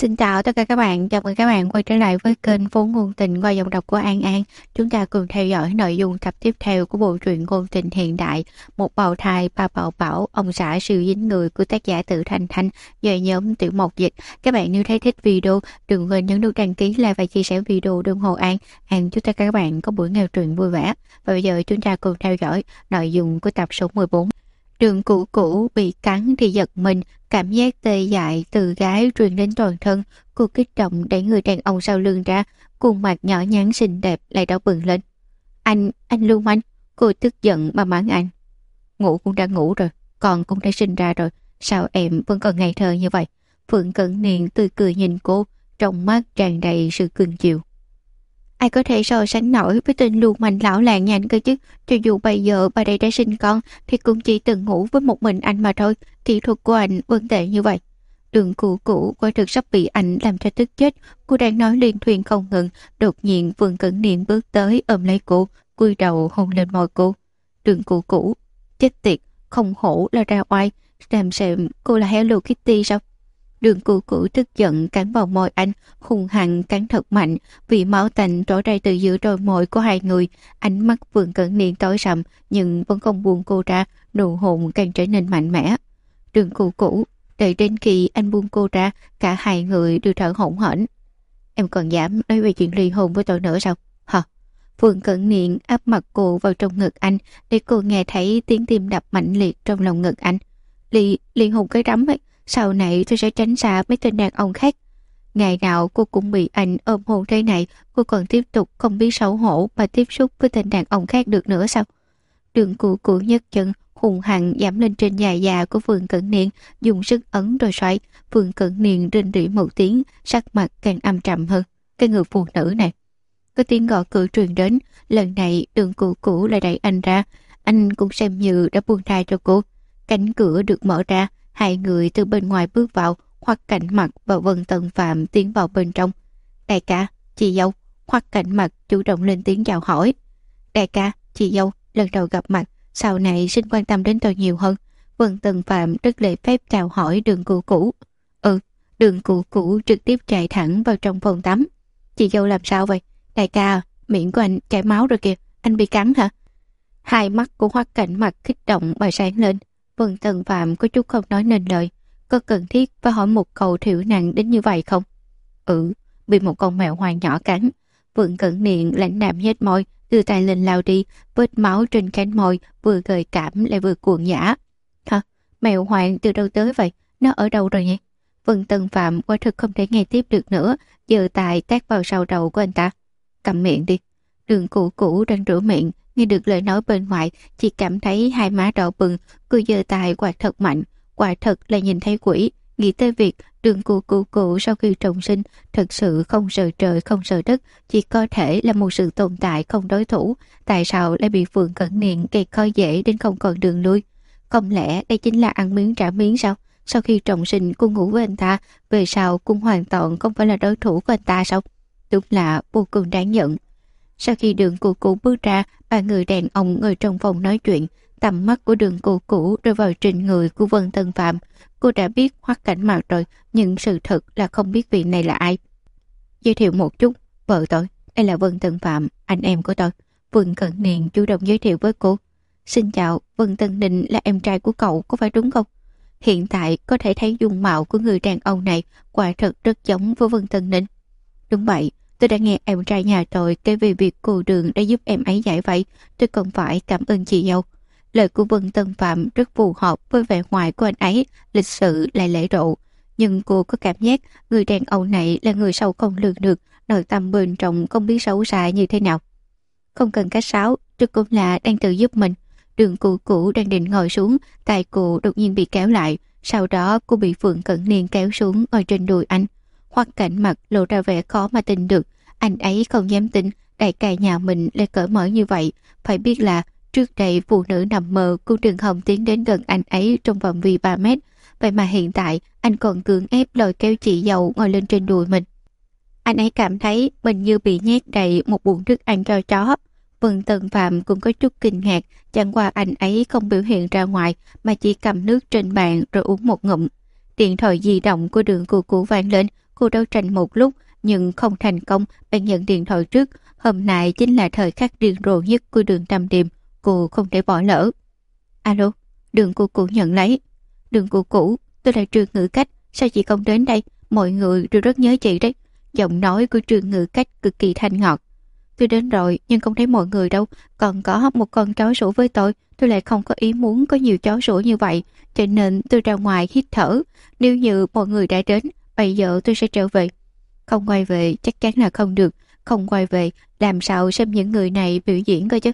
Xin chào tất cả các bạn, chào mừng các bạn quay trở lại với kênh Vốn Ngôn Tình qua giọng đọc của An An. Chúng ta cùng theo dõi nội dung tập tiếp theo của bộ truyện ngôn tình hiện đại Một bào thai ba bảo bảo, ông xã siêu dính người của tác giả Tự Thanh Thanh do nhóm Tiểu Mộc dịch. Các bạn nếu thấy thích video, đừng quên nhấn nút đăng ký, like và chia sẻ video để ủng hộ An. An chúc tất cả các bạn có buổi nghe truyện vui vẻ. Và bây giờ chúng ta cùng theo dõi nội dung của tập số 14. Đường Cũ Cũ bị cắn thì giật mình, cảm giác tê dại từ gái truyền đến toàn thân. Cô kích động đẩy người đàn ông sau lưng ra, khuôn mặt nhỏ nhắn xinh đẹp lại đỏ bừng lên. Anh lưu manh. Cô tức giận mà mắng anh. Ngủ cũng đã ngủ rồi, con cũng đã sinh ra rồi, sao em vẫn còn ngây thơ như vậy? Phượng Cẩn Niên tươi cười nhìn cô, trong mắt tràn đầy sự cưng chiều. Ai có thể so sánh nổi với tên lưu manh lão làng nhà anh cơ chứ? Cho dù bây giờ bà đây đã sinh con thì cũng chỉ từng ngủ với một mình anh mà thôi. Kỹ thuật của anh vẫn tệ như vậy. Đường Cũ Cũ quả thực sắp bị anh làm cho tức chết. Cô đang nói liên thuyên không ngừng, đột nhiên Vương Cẩn Niên bước tới ôm lấy cô, cúi đầu hôn lên môi cô. Đường Cũ Cũ, chết tiệt, không hổ là ra oai, xem cô là Hello Kitty sao? Đường Cũ Cũ tức giận cắn vào môi anh, hung hăng cắn thật mạnh, vì máu tanh trổ ra từ giữa đôi môi của hai người. Ánh mắt Vương Cẩn Niên tối sầm nhưng vẫn không buông cô ra, nụ hôn càng trở nên mạnh mẽ. Đường Cũ Cũ, đợi đến khi anh buông cô ra, cả hai người đều thở hổn hển. Em còn dám nói về chuyện ly hôn với tôi nữa sao? Hả? Vương Cẩn Niên áp mặt cô vào trong ngực anh để cô nghe thấy tiếng tim đập mạnh liệt trong lòng ngực anh. Ly hôn cái rắm ấy. Sau này tôi sẽ tránh xa mấy tên đàn ông khác. Ngày nào cô cũng bị anh ôm hôn thế này, cô còn tiếp tục không biết xấu hổ mà tiếp xúc với tên đàn ông khác được nữa sao? Đường Cũ Cũ nhấc chân hùng hăng giảm lên trên dài già của Vương Cẩn Niên, dùng sức ấn rồi xoay. Vương Cẩn Niên rên rỉ một tiếng, sắc mặt càng âm trầm hơn. Cái người phụ nữ này. Có tiếng gõ cửa truyền đến, lần này Đường Cũ Cũ lại đẩy anh ra. Anh cũng xem như đã buông tha cho cô. Cánh cửa được mở ra, hai người từ bên ngoài bước vào. Hoắc Cảnh Mặc và Vân Tân Phạm tiến vào bên trong. Đại ca, chị dâu. Hoắc Cảnh Mặc chủ động lên tiếng chào hỏi. Đại ca, chị dâu, lần đầu gặp mặt, sau này xin quan tâm đến tôi nhiều hơn. Vân Tân Phạm rất lễ phép chào hỏi Đường Cũ Cũ. Đường Cũ Cũ trực tiếp chạy thẳng vào trong phòng tắm. Chị dâu làm sao vậy? Đại ca, miệng của anh chảy máu rồi kìa, anh bị cắn hả? Hai mắt của Hoắc Cảnh Mặc kích động mà sáng lên. Vân Tân Phạm có chút không nói nên lời. Có cần thiết phải hỏi một câu thiểu năng đến như vậy không? Bị một con mèo hoang nhỏ cắn. Vương Cẩn Niên lãnh đạm nhếch môi, đưa tay lên lau đi, vết máu trên cánh môi vừa gợi cảm lại vừa cuồng nhã. Hả? Mèo hoang từ đâu tới vậy? Nó ở đâu rồi nhỉ? Vân Tân Phạm quả thực không thể nghe tiếp được nữa, giơ tay tát vào sau đầu của anh ta. Cầm miệng đi. Đường Cũ Cũ đang rửa miệng, nghe được lời nói bên ngoài, chỉ cảm thấy hai má đỏ bừng, cô giơ tay quạt thật mạnh, quả thật là nhìn thấy quỷ. Nghĩ tới việc Đường Cũ Cũ sau khi trọng sinh thật sự không sợ trời không sợ đất, chỉ có thể là một sự tồn tại không đối thủ. Tại sao lại bị Phượng Cẩn Niên gây khó dễ đến không còn đường lui? Không lẽ đây chính là ăn miếng trả miếng sao? Sau khi trọng sinh cô ngủ với anh ta, về sau cũng hoàn toàn không phải là đối thủ của anh ta sao? Đúng là vô cùng đáng giận. Sau khi Đường Cũ Cũ bước ra, ba người đàn ông ngồi trong phòng nói chuyện. Tầm mắt của Đường Cũ Cũ rơi vào trên người của Vân Tân Phạm. Cô đã biết Hoắc Cảnh Mặc rồi, nhưng sự thật là không biết vị này là ai. Giới thiệu một chút, vợ tôi, đây là Vân Tân Phạm, anh em của tôi. Vân Cẩn Niên chủ động giới thiệu với cô. Xin chào, Vân Tân Ninh là em trai của cậu, có phải đúng không? Hiện tại có thể thấy dung mạo của người đàn ông này quả thật rất giống với Vân Tân Ninh. Đúng vậy. Tôi đã nghe em trai nhà tôi kể về việc cô Đường đã giúp em ấy giải vậy. Tôi còn phải cảm ơn chị dâu. Lời của Vân Tân Phạm rất phù hợp với vẻ ngoài của anh ấy, lịch sự lại lễ độ. Nhưng cô có cảm giác người đàn ông này là người sâu không lường được, nội tâm bên trong không biết xấu xa như thế nào. Không cần khách sáo, tôi cũng là đang tự giúp mình. Đường Cũ Cũ đang định ngồi xuống, tay cô đột nhiên bị kéo lại. Sau đó cô bị Phượng Cẩn Niên kéo xuống ngồi trên đùi anh. Hoắc Cảnh Mặc lộ ra vẻ khó mà tin được. Anh ấy không dám tin đại ca nhà mình lại cởi mở như vậy. Phải biết là trước đây phụ nữ nằm mơ cũng đừng hòng tiến đến gần anh ấy trong phạm vi 3 mét. Vậy mà hiện tại anh còn cưỡng ép lôi kéo chị dâu ngồi lên trên đùi mình. Anh ấy cảm thấy mình như bị nhét đầy một bụng thức ăn cho chó. Vân Tân Phạm cũng có chút kinh ngạc, chẳng qua anh ấy không biểu hiện ra ngoài mà chỉ cầm nước trên bàn rồi uống một ngụm. Điện thoại di động của Đường Cũ Cũ vang lên, cô đấu tranh một lúc nhưng không thành công, bèn nhận điện thoại trước. Hôm nay chính là thời khắc điên rồ nhất của Đường Tam Điềm, cô không thể bỏ lỡ. Alo, Đường Củ Củ nhận lấy. Đường Củ Củ, tôi là Trương Ngữ Cách, sao chị không đến đây? Mọi người đều rất nhớ chị đấy. Giọng nói của Trương Ngữ Cách cực kỳ thanh ngọt. Tôi đến rồi nhưng không thấy mọi người đâu, còn có một con chó sủa với tôi lại không có ý muốn có nhiều chó sủa như vậy, cho nên tôi ra ngoài hít thở. Nếu như mọi người đã đến, bây giờ tôi sẽ trở về. Không quay về chắc chắn là không được, không quay về làm sao xem những người này biểu diễn coi chứ.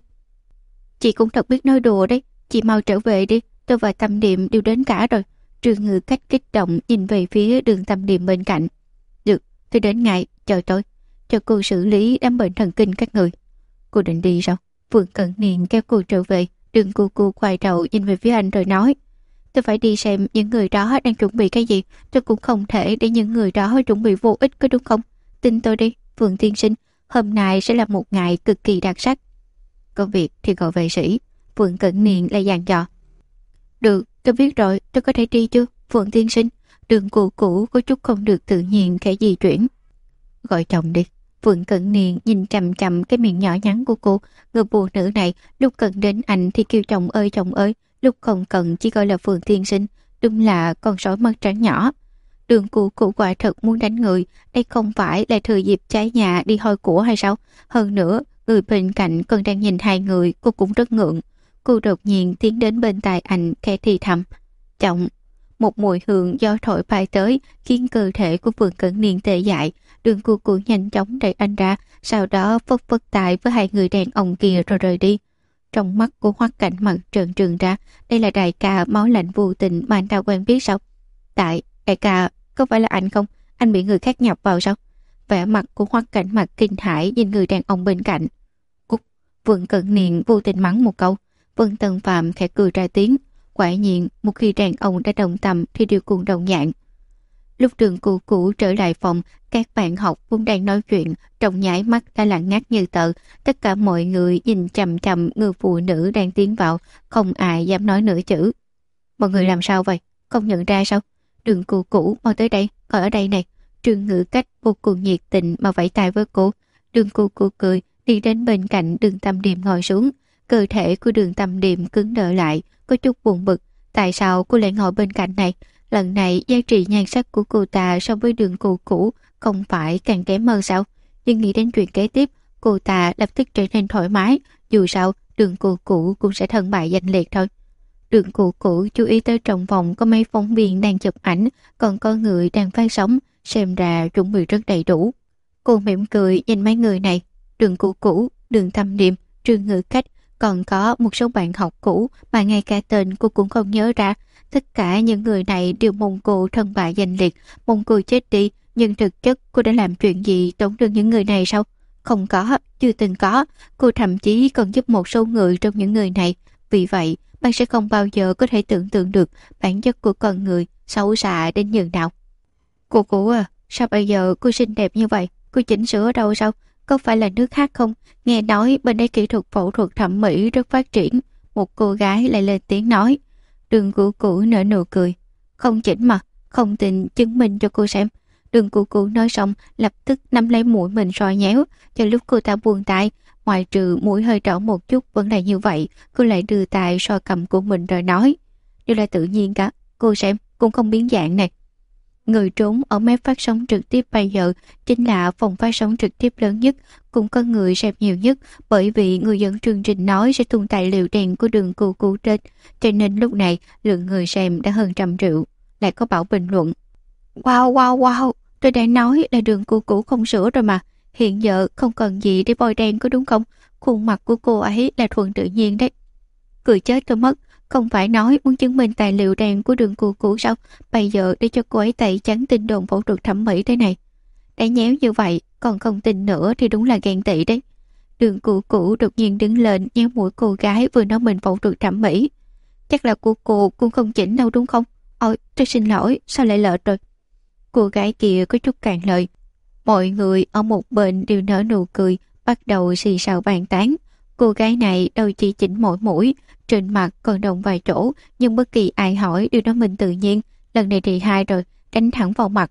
Chị cũng thật biết nói đùa đấy, chị mau trở về đi, tôi và Tâm Điềm đều đến cả rồi. Trương Ngữ Cách kích động nhìn về phía Đường Tâm Điềm bên cạnh. Được, tôi đến ngay, chờ tôi, cho cô xử lý đám bệnh thần kinh các người. Cô định đi sao? Vương Cẩn Niên kéo cô trở về. Đường Củ Củ quay đầu nhìn về phía anh rồi nói, tôi phải đi xem những người đó đang chuẩn bị cái gì. Tôi cũng không thể để những người đó chuẩn bị vô ích, có đúng không? Tin tôi đi, Vương tiên sinh, hôm nay sẽ là một ngày cực kỳ đặc sắc. Có việc thì gọi vệ sĩ. Vương Cẩn Niên lại dặn dò. Được, tôi biết rồi, tôi có thể đi chưa, Vương tiên sinh? Đường Củ Củ có chút không được tự nhiên khẽ di chuyển. Gọi chồng đi. Vương Cẩn Niên nhìn chằm chằm cái miệng nhỏ nhắn của cô. Người phụ nữ này lúc cần đến anh thì kêu chồng ơi, lúc không cần chỉ gọi là Vương tiên sinh. Đúng là con sói mắt trắng nhỏ. Đường Củ Củ quả thật muốn đánh người. Đây không phải là thừa dịp trái nhà đi hôi của hay sao? Hơn nữa, người bên cạnh còn đang nhìn hai người, cô cũng rất ngượng. Cô đột nhiên tiến đến bên tai anh khẽ thì thầm. Chồng. Một mùi hương gió thổi bay tới khiến cơ thể của Vương Cẩn Niên tê dại. Đường Củ Củ nhanh chóng đẩy anh ra, sau đó phất phất tay với hai người đàn ông kia rồi rời đi. Trong mắt của Hoắc Cảnh Mật trợn trừng ra, đây là đại ca máu lạnh vô tình mà anh ta quen biết sao? Đại ca, có phải là anh không? Anh bị người khác nhập vào sao? Vẻ mặt của Hoắc Cảnh Mật kinh hãi nhìn người đàn ông bên cạnh. Cút! Vương Cẩn Niên vô tình mắng một câu. Vương Tân Phạm khẽ cười ra tiếng. Quả nhiên, một khi đàn ông đã đồng tâm thì đều cùng đồng dạng. Lúc Đường Củ Củ trở lại phòng, các bạn học cũng đang nói chuyện, trong nháy mắt đã lặng ngắt như tờ. Tất cả mọi người nhìn chằm chằm người phụ nữ đang tiến vào, không ai dám nói nửa chữ. Mọi người làm sao vậy? Không nhận ra sao? Đường Củ Củ mau tới đây, ngồi ở đây này. Trương Ngữ Cách vô cùng nhiệt tình mà vẫy tay với cô. Đường Củ Củ cười, đi đến bên cạnh Đường Tâm Điềm ngồi xuống. Cơ thể của Đường Tâm Điềm cứng đờ lại, có chút buồn bực. Tại sao cô lại ngồi bên cạnh này? Lần này giá trị nhan sắc của cô ta so với Đường Củ Củ không phải càng kém hơn sao? Nhưng nghĩ đến chuyện kế tiếp, cô ta lập tức trở nên thoải mái. Dù sao, Đường Củ Củ cũng sẽ thân bại danh liệt thôi. Đường Củ Củ chú ý tới trong phòng có mấy phóng viên đang chụp ảnh, còn có người đang phát sóng, xem ra chuẩn bị rất đầy đủ. Cô mỉm cười nhìn mấy người này, Đường Củ Củ, Đường Tâm Điềm, Trương Ngữ Cách, còn có một số bạn học cũ mà ngay cả tên cô cũng không nhớ ra. Tất cả những người này đều mong cô thân bại danh liệt, mong cô chết đi, nhưng thực chất cô đã làm chuyện gì tổn thương những người này sao? Không có, chưa từng có. Cô thậm chí còn giúp một số người trong những người này. Vì vậy, bạn sẽ không bao giờ có thể tưởng tượng được bản chất của con người xấu xa đến nhường nào. Cô à, sao bây giờ cô xinh đẹp như vậy? Cô chỉnh sửa ở đâu sao? Có phải là nước khác không? Nghe nói bên đây kỹ thuật phẫu thuật thẩm mỹ rất phát triển. Một cô gái lại lên tiếng nói. Đường Củ Củ nở nụ cười. Không chỉnh mà, không tin chứng minh cho cô xem. Đường Củ Củ nói xong lập tức nắm lấy mũi mình soi nhéo. Cho lúc cô ta buông tay, ngoài trừ mũi hơi đỏ một chút vẫn là như vậy, cô lại đưa tay soi cầm của mình rồi nói. Điều là tự nhiên cả, cô xem cũng không biến dạng này. Người trốn ở mép phát sóng trực tiếp bây giờ chính là phòng phát sóng trực tiếp lớn nhất, cũng có người xem nhiều nhất, bởi vì người dẫn chương trình nói sẽ tung tài liệu đèn của Đường Củ Củ trên, cho nên lúc này lượng người xem đã hơn 100 triệu. Lại có bảo bình luận. Wow, tôi đã nói là Đường Củ Củ không sửa rồi mà, hiện giờ không cần gì để bôi đen có đúng không? Khuôn mặt của cô ấy là thuần tự nhiên đấy. Cười chết tôi mất. Không phải nói muốn chứng minh tài liệu đen của Đường Củ Củ sao? Bây giờ để cho cô ấy tẩy trắng tin đồn phẫu thuật thẩm mỹ thế này. Đã nhéo như vậy, còn không tin nữa thì đúng là ghen tị đấy. Đường Củ Củ đột nhiên đứng lên nhéo mũi cô gái vừa nói mình phẫu thuật thẩm mỹ. Chắc là của cô cũng không chỉnh đâu đúng không? Ôi, tôi xin lỗi, sao lại lệch rồi? Cô gái kia có chút cạn lời. Mọi người ở một bên đều nở nụ cười, bắt đầu xì xào bàn tán. Cô gái này đâu chỉ chỉnh mỗi mũi, trên mặt còn động vài chỗ, nhưng bất kỳ ai hỏi đều nói mình tự nhiên. Lần này thì hai rồi, đánh thẳng vào mặt luôn.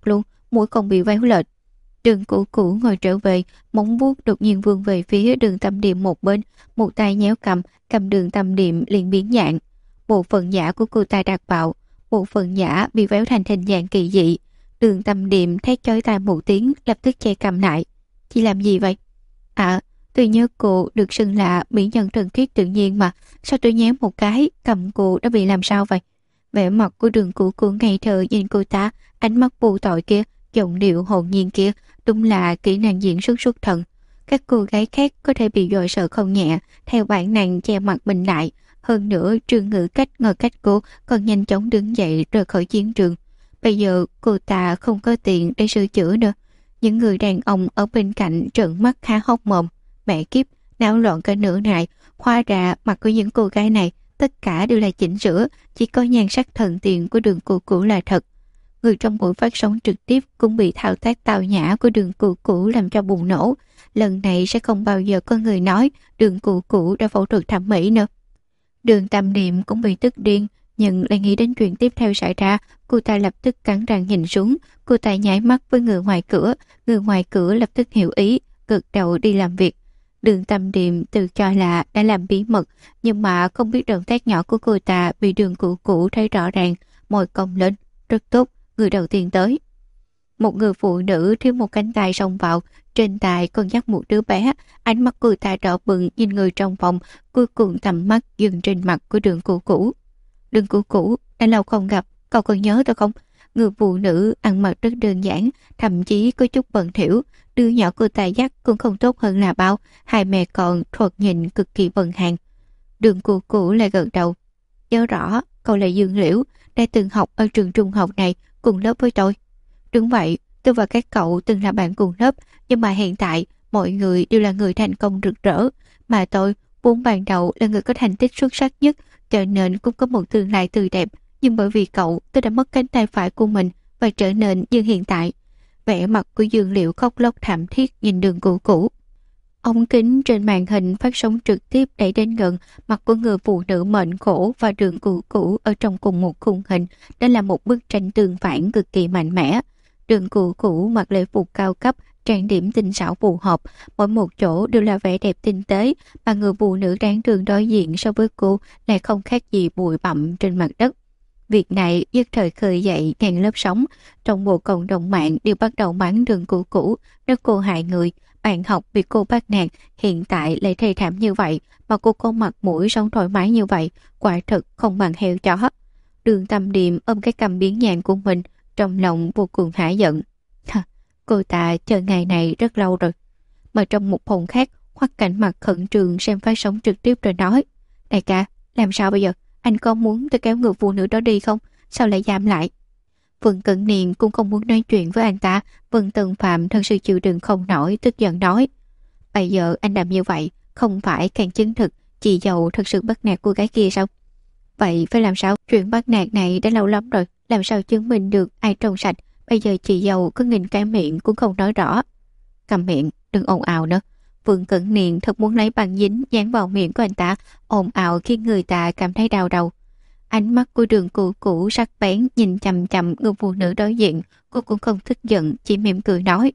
mũi còn bị véo lệch. Đường Cửu Cửu ngồi trở về, móng vuốt đột nhiên vươn về phía Đường Tâm Điềm một bên, một tay nhéo cầm Đường Tâm Điềm liền biến dạng. Bộ phận giả của cô ta đạc bạo, bộ phận giả bị véo thành hình dạng kỳ dị. Đường Tâm Điềm thét chói tai một tiếng, lập tức che cầm lại. Chị làm gì vậy? À, tôi nhớ cô được xưng là mỹ nhân thuần khiết tự nhiên mà, sao tôi nhéo một cái, cầm cô đã bị làm sao vậy? Vẻ mặt của Đường Cửu Cửu ngây thơ nhìn cô ta, ánh mắt vô tội kia, giọng điệu hồn nhiên kia, đúng là kỹ năng diễn xuất thần. Các cô gái khác có thể bị dọa sợ không nhẹ, theo bản năng che mặt mình lại. Hơn nữa, Trương Ngữ Cách ngờ cách cô còn nhanh chóng đứng dậy rời khỏi chiến trường. Bây giờ cô ta không có tiền để sửa chữa nữa. Những người đàn ông ở bên cạnh trợn mắt há hốc mồm. Mẹ kiếp, náo loạn cả nửa ngày. Hóa ra mặt của những cô gái này tất cả đều là chỉnh sửa, chỉ có nhan sắc thần tiền của Đường Cửu Cửu là thật. Người trong buổi phát sóng trực tiếp cũng bị thao tác tào nhã của Đường Cửu Cửu làm cho bùng nổ. Lần này sẽ không bao giờ có người nói Đường Cửu Cửu đã phẫu thuật thẩm mỹ nữa. Đường Tâm Điềm cũng bị tức điên, nhưng lại nghĩ đến chuyện tiếp theo xảy ra. Cô ta lập tức cắn răng nhìn xuống. Cô ta nháy mắt với người ngoài cửa lập tức hiểu ý, gật đầu đi làm việc. Đường Tâm Điềm tự cho là đã làm bí mật, nhưng mà không biết động tác nhỏ của cô ta bị Đường Cửu Cửu thấy rõ ràng, môi cong lên. Rất tốt, người đầu tiên tới. Một người phụ nữ thiếu một cánh tay xông vào, trên tay còn dắt một đứa bé. Ánh mắt cô ta đỏ bừng nhìn người trong phòng, cuối cùng tầm mắt dừng trên mặt của Đường Cửu Cửu. Đường Cửu Cửu, đã lâu không gặp, cậu còn nhớ tôi không? Người phụ nữ ăn mặc rất đơn giản, thậm chí có chút bẩn thỉu. Đứa nhỏ cô ta dắt cũng không tốt hơn là bao, hai mẹ con thoạt nhìn cực kỳ vần hàng. Đường Cửu Cửu lại gật đầu. Nhớ rõ, cậu là Dương Liễu, đã từng học ở trường trung học này, cùng lớp với tôi. Đúng vậy, tôi và các cậu từng là bạn cùng lớp, nhưng mà hiện tại mọi người đều là người thành công rực rỡ, mà tôi vốn ban đầu là người có thành tích xuất sắc nhất, cho nên cũng có một tương lai tươi đẹp, nhưng bởi vì cậu tôi đã mất cánh tay phải của mình và trở nên như hiện tại. Vẻ mặt của Dương Liễu khóc lóc thảm thiết nhìn Đường Cửu Cửu. Ống kính trên màn hình phát sóng trực tiếp đẩy đến gần mặt của người phụ nữ mệnh khổ và Đường Cửu Cửu ở trong cùng một khung hình. Đó là một bức tranh tương phản cực kỳ mạnh mẽ. Đường Cửu Cửu mặc lễ phục cao cấp, trang điểm tinh xảo phù hợp, mỗi một chỗ đều là vẻ đẹp tinh tế, mà người phụ nữ đáng thương đối diện so với cô lại không khác gì bụi bặm trên mặt đất. Việc này nhất thời khơi dậy ngàn lớp sóng, trong bộ cộng đồng mạng đều bắt đầu mắng Đường Cửu Cửu, nói cô hại người, bạn học bị cô bắt nạt, hiện tại lại thê thảm như vậy, mà cô có mặt mũi sống thoải mái như vậy, quả thực không bằng heo chó. Đường Tâm Điềm ôm cái cằm biến nhàng của mình, trong lòng vô cùng hả giận. Cô ta chờ ngày này rất lâu rồi. Mà trong một phòng khác, Hoắc Cảnh mặt khẩn trương xem phát sóng trực tiếp rồi nói: Đại ca, làm sao bây giờ? Anh có muốn tôi kéo người phụ nữ đó đi không? Sao lại giam lại? Vân Cẩn Niên cũng không muốn nói chuyện với anh ta. Vân Tân Phạm thật sự chịu đựng không nổi, tức giận nói: Bây giờ anh làm như vậy không phải càng chứng thực chị dâu thật sự bắt nạt cô gái kia sao? Vậy phải làm sao? Chuyện bắt nạt này đã lâu lắm rồi, làm sao chứng minh được ai trong sạch? Bây giờ chị dâu có nghìn cái miệng cũng không nói rõ. Cầm miệng, đừng ồn ào nữa. Vương Cẩn Niên thật muốn lấy băng dính dán vào miệng của anh ta, ồn ào khiến người ta cảm thấy đau đầu. Ánh mắt của Đường Cửu Cửu sắc bén nhìn chằm chằm người phụ nữ đối diện, cô cũng không tức giận, chỉ mỉm cười nói: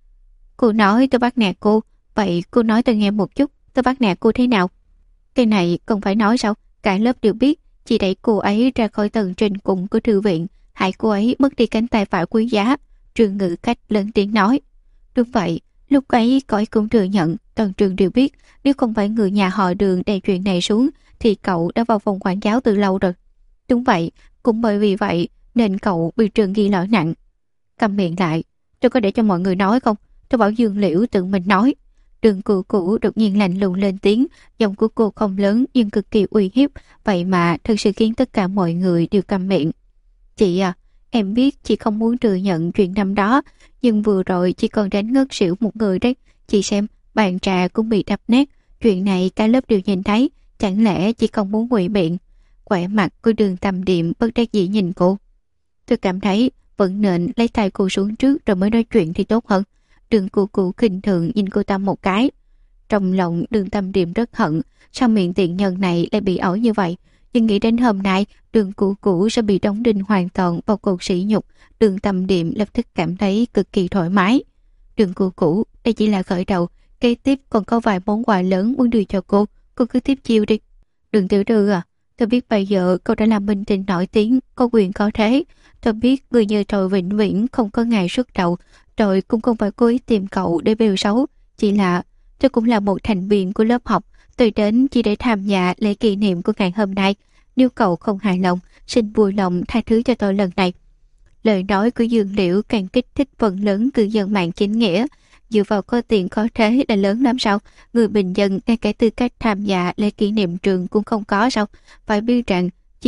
Cô nói tôi bắt nạt cô, vậy cô nói tôi nghe một chút, tôi bắt nạt cô thế nào? Cái này không phải nói sao, cả lớp đều biết, chị đẩy cô ấy ra khỏi tầng trên cùng của thư viện, hại cô ấy mất đi cánh tay phải quý giá. Trương Ngữ Cách lớn tiếng nói: Đúng vậy, lúc ấy cậu ấy cũng thừa nhận, toàn trường đều biết, nếu không phải người nhà họ Đường đè chuyện này xuống, thì cậu đã vào phòng quản giáo từ lâu rồi. Đúng vậy, cũng bởi vì vậy nên cậu bị trường ghi lỗi nặng. Cầm miệng lại, tôi có để cho mọi người nói không? Tôi bảo Dương Liễu tự mình nói. Đường Cửu Cửu đột nhiên lạnh lùng lên tiếng, giọng của cô không lớn nhưng cực kỳ uy hiếp, vậy mà thật sự khiến tất cả mọi người đều câm miệng. Chị à, em biết chị không muốn thừa nhận chuyện năm đó, nhưng vừa rồi chị còn đánh ngất xỉu một người đấy. Chị xem, bàn trà cũng bị đập nát, chuyện này cả lớp đều nhìn thấy, chẳng lẽ chị không muốn ngụy biện? Quẻ mặt của Đường Tâm Điềm bất đắc dĩ nhìn cô. Tôi cảm thấy vẫn nên lấy tay cô xuống trước rồi mới nói chuyện thì tốt hơn. Đường Cửu Cửu khinh thường nhìn cô ta một cái. Trong lòng Đường Tâm Điềm rất hận, sao miệng tiện nhân này lại bị ổi như vậy, nhưng nghĩ đến hôm nay Đường Cũ Cũ sẽ bị đóng đinh hoàn toàn vào cột sỉ nhục, Đường Tâm Điềm lập tức cảm thấy cực kỳ thoải mái. Đường Cũ Cũ, đây chỉ là khởi đầu, kế tiếp còn có vài món quà lớn muốn đưa cho cô cứ tiếp chiêu đi. Đường Tiểu Thư à, tôi biết bây giờ cô đã làm minh tinh nổi tiếng, có quyền có thế. Tôi biết người như tôi vĩnh viễn không có ngày xuất đầu, rồi cũng không phải cố ý tìm cậu để bêu xấu. Chỉ là tôi cũng là một thành viên của lớp học, tôi đến chỉ để tham gia lễ kỷ niệm của ngày hôm nay. Nếu cậu không hài lòng, xin vui lòng tha thứ cho tôi lần này. Lời nói của Dương Liễu càng kích thích phần lớn cư dân mạng chính nghĩa. Dựa vào có tiền có thế là lớn lắm sao? Người bình dân ngay cả tư cách tham gia lễ kỷ niệm trường cũng không có sao? Phải biết rằng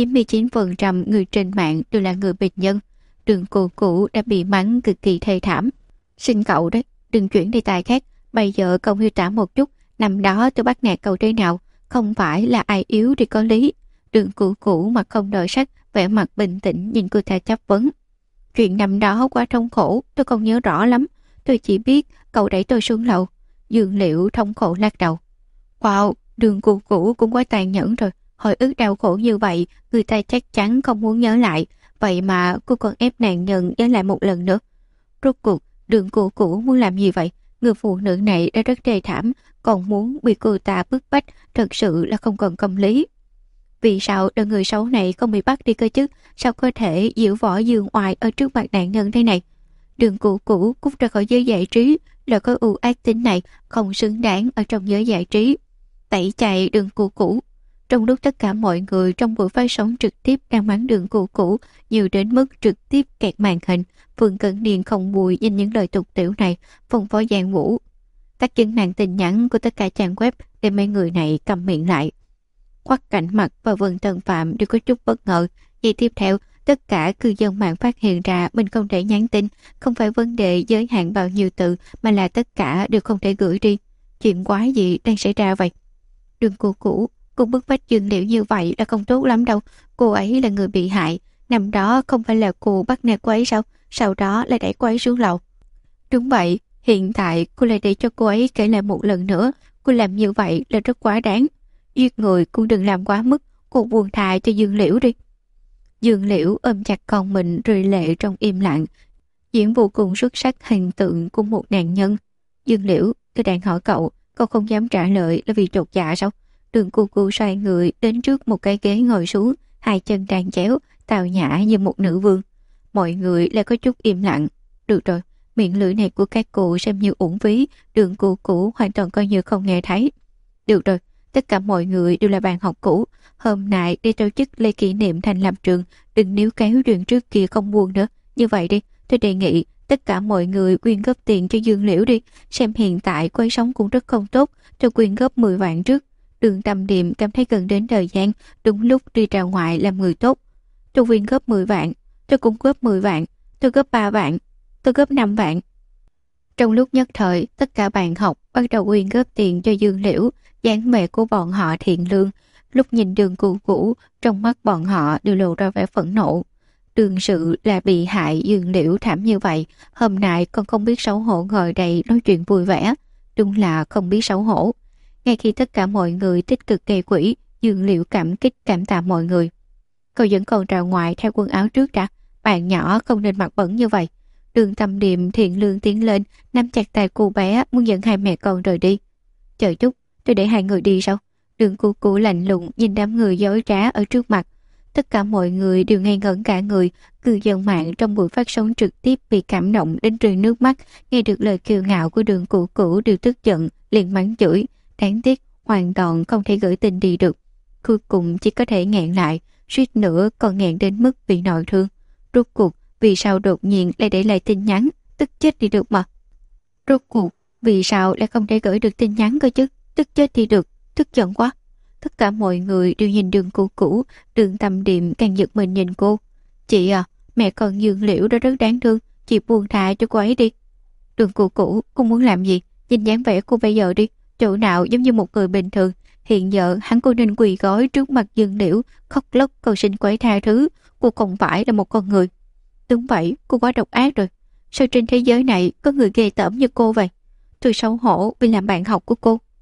99% người trên mạng đều là người bình dân. Đường Cũ Cũ đã bị mắng cực kỳ thê thảm. Xin cậu đấy, đừng chuyển đề tài khác. Bây giờ cậu miêu tả một chút, năm đó tôi bắt nạt cậu thế nào? Không phải là ai yếu thì có lý. Đường Cũ Cũ mặt không đổi sắc, vẻ mặt bình tĩnh nhìn cô ta chất vấn. Chuyện năm đó quá thống khổ, tôi không nhớ rõ lắm. Tôi chỉ biết cậu đẩy tôi xuống lầu. Dương Liễu thống khổ lắc đầu. Wow, Đường Cũ Cũ cũng quá tàn nhẫn rồi. Hồi ức đau khổ như vậy, người ta chắc chắn không muốn nhớ lại. Vậy mà cô còn ép nạn nhân nhớ lại một lần nữa. Rốt cuộc, Đường Cũ Cũ muốn làm gì vậy? Người phụ nữ này đã rất thê thảm, còn muốn bị cô ta bức bách, thật sự là không còn công lý. Vì sao đợt người xấu này không bị bắt đi cơ chứ? Sao có thể diễu võ dương oai ở trước mặt nạn nhân thế này? Đường Cũ Cũ cút ra khỏi giới giải trí, là có ưu ác tính này không xứng đáng ở trong giới giải trí. Tẩy chay Đường Cũ Cũ. Trong lúc tất cả mọi người trong buổi phát sóng trực tiếp đang mắng Đường Cũ Cũ nhiều đến mức trực tiếp kẹt màn hình, Phương Cẩn Niên không vui nhìn những lời tục tiểu này, phân phó Giang Vũ tắt chứng mạng tin nhắn của tất cả trang web để mấy người này cầm miệng lại. Quách Cảnh Mặc và Vân Tân Phạm đều có chút bất ngờ. Vì tiếp theo, tất cả cư dân mạng phát hiện ra mình không thể nhắn tin, không phải vấn đề giới hạn bao nhiêu từ, mà là tất cả đều không thể gửi đi. Chuyện quái gì đang xảy ra vậy? Đường Cũ Cũ cũng bức bách Dương Liễu như vậy là không tốt lắm đâu. Cô ấy là người bị hại. Năm đó không phải là cô bắt nạt cô ấy sao? Sau đó lại đẩy cô ấy xuống lầu. Đúng vậy, hiện tại cô lại để cho cô ấy kể lại một lần nữa. Cô làm như vậy là rất quá đáng. Giết người cũng đừng làm quá mức. Cô buông tha cho Dương Liễu đi. Dương Liễu ôm chặt con mình rơi lệ trong im lặng. Diễn vô cùng xuất sắc hình tượng của một nạn nhân. Dương Liễu, tôi đang hỏi cậu không dám trả lời là vì chột dạ sao? Đường Cũ Cũ xoay người đến trước một cái ghế ngồi xuống, hai chân đan chéo, tào nhã như một nữ vương. Mọi người lại có chút im lặng. Được rồi, miệng lưỡi này của các cụ xem như uổng phí. Đường Cũ Cũ hoàn toàn coi như không nghe thấy. Được rồi, tất cả mọi người đều là bạn học cũ. Hôm nay để tổ chức lễ kỷ niệm thành lập trường, đừng níu kéo chuyện trước kia không buồn nữa. Như vậy đi, tôi đề nghị tất cả mọi người quyên góp tiền cho Dương Liễu đi. Xem hiện tại cô ấy sống cũng rất không tốt, tôi quyên góp 10 vạn trước. Đường Tâm Điềm cảm thấy gần đến thời gian, đúng lúc đi ra ngoài làm người tốt. Tôi quyên góp 10 vạn, tôi cũng góp 10 vạn, tôi góp 3 vạn, tôi góp 5 vạn. Trong lúc nhất thời, tất cả bạn học bắt đầu quyên góp tiền cho Dương Liễu, dáng vẻ của bọn họ thiện lương. Lúc nhìn Đường Cũ Cũ, trong mắt bọn họ đều lộ ra vẻ phẫn nộ. Đường sự là bị hại Dương Liễu thảm như vậy, hôm nay còn không biết xấu hổ ngồi đây nói chuyện vui vẻ. Đúng là không biết xấu hổ. Ngay khi tất cả mọi người tích cực gây quỹ, Dương Liễu cảm kích cảm tạ mọi người. Cậu dẫn con ra ngoài theo quần áo trước đã, bạn nhỏ không nên mặc bẩn như vậy. Đường Tâm Điềm thiện lương tiến lên, nắm chặt tay cô bé muốn dẫn hai mẹ con rời đi. Chờ chút, tôi để hai người đi sao? Đường Cũ Cũ lạnh lùng nhìn đám người dối trá ở trước mặt. Tất cả mọi người đều ngây ngẩn cả người. Cư dân mạng trong buổi phát sóng trực tiếp bị cảm động đến rơi nước mắt, nghe được lời kiêu ngạo của Đường Cũ Cũ đều tức giận, liền mắng chửi. Đáng tiếc, hoàn toàn không thể gửi tin đi được. Cuối cùng chỉ có thể nghẹn lại, suýt nữa còn nghẹn đến mức bị nội thương. Rốt cuộc, vì sao đột nhiên lại để lại tin nhắn, tức chết đi được mà. Rốt cuộc, vì sao lại không thể gửi được tin nhắn cơ chứ, tức chết đi được, tức giận quá. Tất cả mọi người đều nhìn Đường Cũ Cũ, Đường Tâm Điềm càng giật mình nhìn cô. Chị à, mẹ con Dương Liễu đã rất đáng thương, chị buông tha cho cô ấy đi. Đường Cũ Cũ, cô muốn làm gì? Nhìn dáng vẻ cô bây giờ đi, chỗ nào giống như một người bình thường. Hiện giờ hắn cô nên quỳ gối trước mặt Dương Liễu, khóc lóc cầu xin cô ấy tha thứ. Cô không phải là một con người. Đúng vậy, cô quá độc ác rồi. Sao trên thế giới này có người ghê tởm như cô vậy? Tôi xấu hổ vì làm bạn học của cô.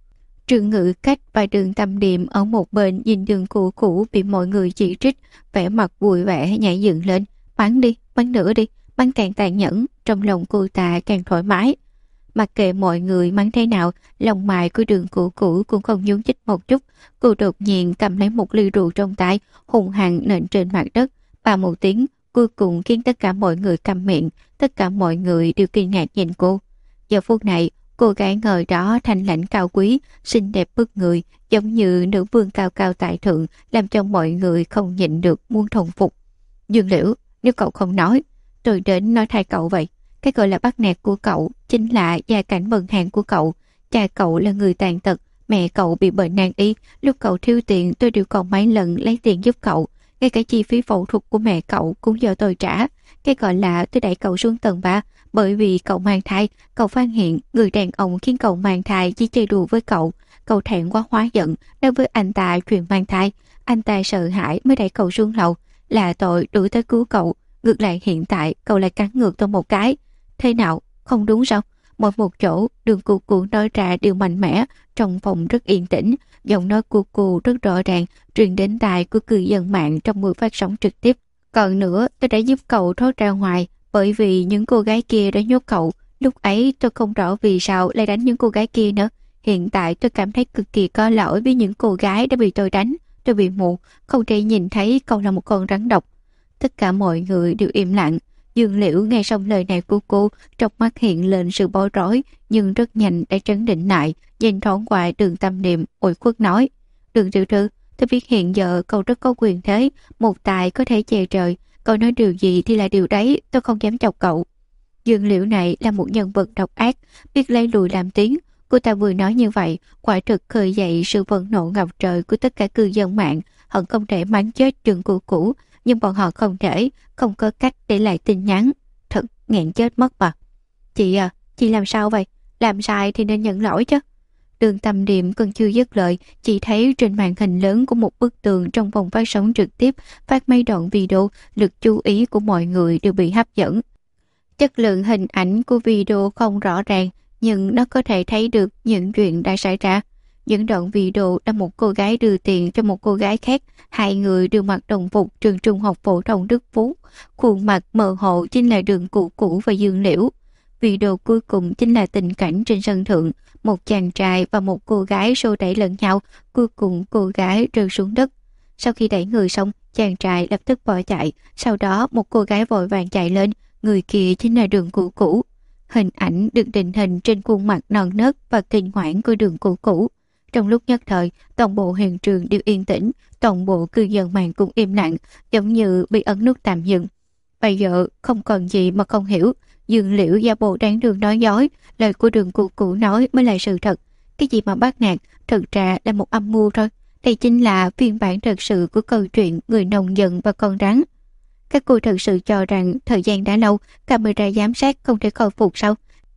Trương Ngự Cách và Đường Tâm Điềm ở một bên nhìn Đường Cũ Cũ bị mọi người chỉ trích, vẻ mặt vui vẻ nhảy dựng lên. Bắn đi, bắn nữa đi, bắn càng tàn nhẫn. Trong lòng cô ta càng thoải mái. Mặc kệ mọi người mắng thế nào, lòng mày của Đường Cũ Cũ cũng không nhúc nhích một chút. Cô đột nhiên cầm lấy một ly rượu trong tay, hung hăng nện trên mặt đất. Bà một tiếng, cuối cùng khiến tất cả mọi người câm miệng. Tất cả mọi người đều kinh ngạc nhìn cô. Giờ phút này, cô gái ngồi đó thanh lãnh cao quý, xinh đẹp bức người, giống như nữ vương cao cao tại thượng, làm cho mọi người không nhịn được muốn thuần phục. Dương Liễu, nếu cậu không nói, tôi đến nói thay cậu vậy. Cái gọi là bắt nạt của cậu chính là gia cảnh bần hàn của cậu. Cha cậu là người tàn tật, mẹ cậu bị bệnh nan y. Lúc cậu thiếu tiền tôi đều còn mấy lần lấy tiền giúp cậu. Ngay cả chi phí phẫu thuật của mẹ cậu cũng do tôi trả. Cái gọi là tôi đẩy cậu xuống tầng 3 bởi vì cậu mang thai. Cậu phát hiện người đàn ông khiến cậu mang thai chỉ chơi đùa với cậu. Cậu thẹn quá hóa giận nói với anh ta chuyện mang thai. Anh ta sợ hãi mới đẩy cậu xuống lầu. Là tôi đuổi tới cứu cậu. Ngược lại hiện tại cậu lại cắn ngược tôi một cái. Thế nào? Không đúng sao? Mỗi một chỗ, Đường Cũ Cũ nói ra điều mạnh mẽ. Trong phòng rất yên tĩnh, giọng nói của cô rất rõ ràng, truyền đến tai của cư dân mạng trong buổi phát sóng trực tiếp. Còn nữa, tôi đã giúp cậu thoát ra ngoài, bởi vì những cô gái kia đã nhốt cậu. Lúc ấy tôi không rõ vì sao lại đánh những cô gái kia nữa. Hiện tại tôi cảm thấy cực kỳ có lỗi với những cô gái đã bị tôi đánh. Tôi bị mù, không thể nhìn thấy cậu là một con rắn độc. Tất cả mọi người đều im lặng. Dương Liễu nghe xong lời này của cô, trong mắt hiện lên sự bối rối, nhưng rất nhanh đã trấn định lại, nhìn thoáng qua Đường Tâm Điềm, ủy khuất nói: Đường tiểu thư, tôi biết hiện giờ cậu rất có quyền thế, một tài có thể che trời, cậu nói điều gì thì là điều đấy, tôi không dám chọc cậu. Dương Liễu này là một nhân vật độc ác, biết lấy lùi làm tiếng. Cô ta vừa nói như vậy, quả thực khơi dậy sự phẫn nộ ngập trời của tất cả cư dân mạng, hận không thể mắng chết Đường Cũ Cũ, nhưng bọn họ không thể, không có cách để lại tin nhắn. Thật nghẹn chết mất mà. Chị à, chị làm sao vậy? Làm sai thì nên nhận lỗi chứ. Đường Tâm Điềm còn chưa dứt lời, chỉ thấy trên màn hình lớn của một bức tường trong vòng phát sóng trực tiếp phát mấy đoạn video, lực chú ý của mọi người đều bị hấp dẫn. Chất lượng hình ảnh của video không rõ ràng, nhưng nó có thể thấy được những chuyện đã xảy ra. Những đoạn video là một cô gái đưa tiền cho một cô gái khác, hai người đều mặc đồng phục trường trung học phổ thông Đức Phú. Khuôn mặt mơ hồ chính là Đường Cũ Cũ và Dương Liễu. Video cuối cùng chính là tình cảnh trên sân thượng, một chàng trai và một cô gái xô đẩy lẫn nhau, cuối cùng cô gái rơi xuống đất. Sau khi đẩy người xong, chàng trai lập tức bỏ chạy, sau đó một cô gái vội vàng chạy lên, người kia chính là Đường Cũ Cũ. Hình ảnh được định hình trên khuôn mặt non nớt và kinh hoảng của Đường Cũ Cũ. Trong lúc nhất thời, toàn bộ hiện trường đều yên tĩnh, toàn bộ cư dân mạng cũng im lặng, giống như bị ấn nút tạm dừng. Bây giờ không còn gì mà không hiểu. Dương Liễu giả bộ đáng thương nói dối, lời của Đường Cũ Cũ nói mới là sự thật. Cái gì mà bắt nạt, thực ra là một âm mưu thôi. Đây chính là phiên bản thật sự của câu chuyện người nông dân và con rắn. Các cô thật sự cho rằng thời gian đã lâu, camera giám sát không thể khôi phục sao?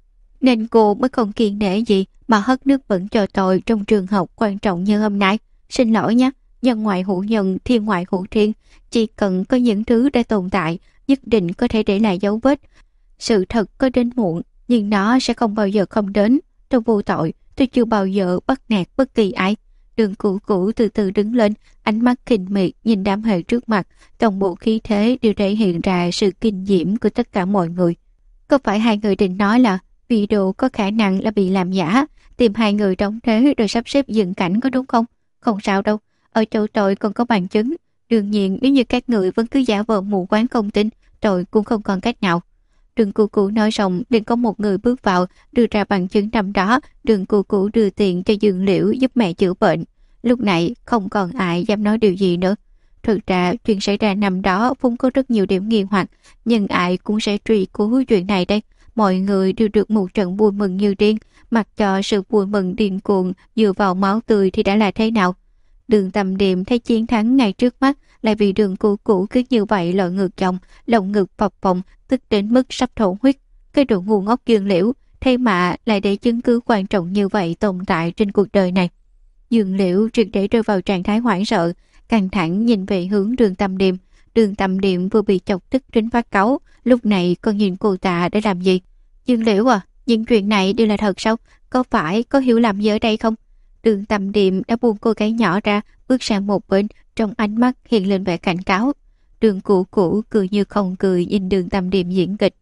Nên cô mới không kiêng nể gì mà hất nước bẩn cho tôi trong trường học quan trọng như hôm nay. Xin lỗi nhé, nhân ngoại hữu nhân, thiên ngoại hữu thiên. Chỉ cần có những thứ đã tồn tại, nhất định có thể để lại dấu vết. Sự thật có đến muộn, nhưng nó sẽ không bao giờ không đến. Tôi vô tội, tôi chưa bao giờ bắt nạt bất kỳ ai. Đường Cũ Cũ từ từ đứng lên, ánh mắt khinh miệt nhìn đám hệ trước mặt, toàn bộ khí thế đều thể hiện ra sự kinh diễm của tất cả mọi người. Có phải hai người định nói là video có khả năng là bị làm giả, tìm hai người đóng thế rồi sắp xếp dựng cảnh có đúng không? Không sao đâu, ở chỗ tôi còn có bằng chứng. Đương nhiên nếu như các người vẫn cứ giả vờ mù quáng không tin, tôi cũng không còn cách nào. Đường Cũ Cũ nói xong liền có một người bước vào, đưa ra bằng chứng năm đó Đường Cũ Cũ đưa tiền cho Dương Liễu giúp mẹ chữa bệnh. Lúc này không còn ai dám nói điều gì nữa. Thực ra chuyện xảy ra năm đó vốn có rất nhiều điểm nghi hoặc, nhưng ai cũng sẽ truy cứu chuyện này đây. Mọi người đều được một trận vui mừng như điên, mặc cho sự vui mừng điên cuồng dựa vào máu tươi thì đã là thế nào. Đường Tâm Điềm thấy chiến thắng ngay trước mắt, lại vì Đường Cũ Cũ cứ như vậy lội ngược dòng, lồng ngực phập phồng, tức đến mức sắp thổ huyết. Cái đồ ngu ngốc Dương Liễu, thế mà lại để chứng cứ quan trọng như vậy tồn tại trên cuộc đời này. Dương Liễu triệt để rơi vào trạng thái hoảng sợ, căng thẳng nhìn về hướng Đường Tâm Điềm. Đường Tâm Điềm vừa bị chọc tức đến phát cáu, lúc này còn nhìn cô ta để làm gì? Dương Liễu à, những chuyện này đều là thật sao? Có phải có hiểu lầm gì ở đây không? Đường Tâm Điềm đã buông cô gái nhỏ ra, bước sang một bên, trong ánh mắt hiện lên vẻ cảnh cáo. Đường Cũ Cũ cười như không cười nhìn Đường Tâm Điềm diễn kịch.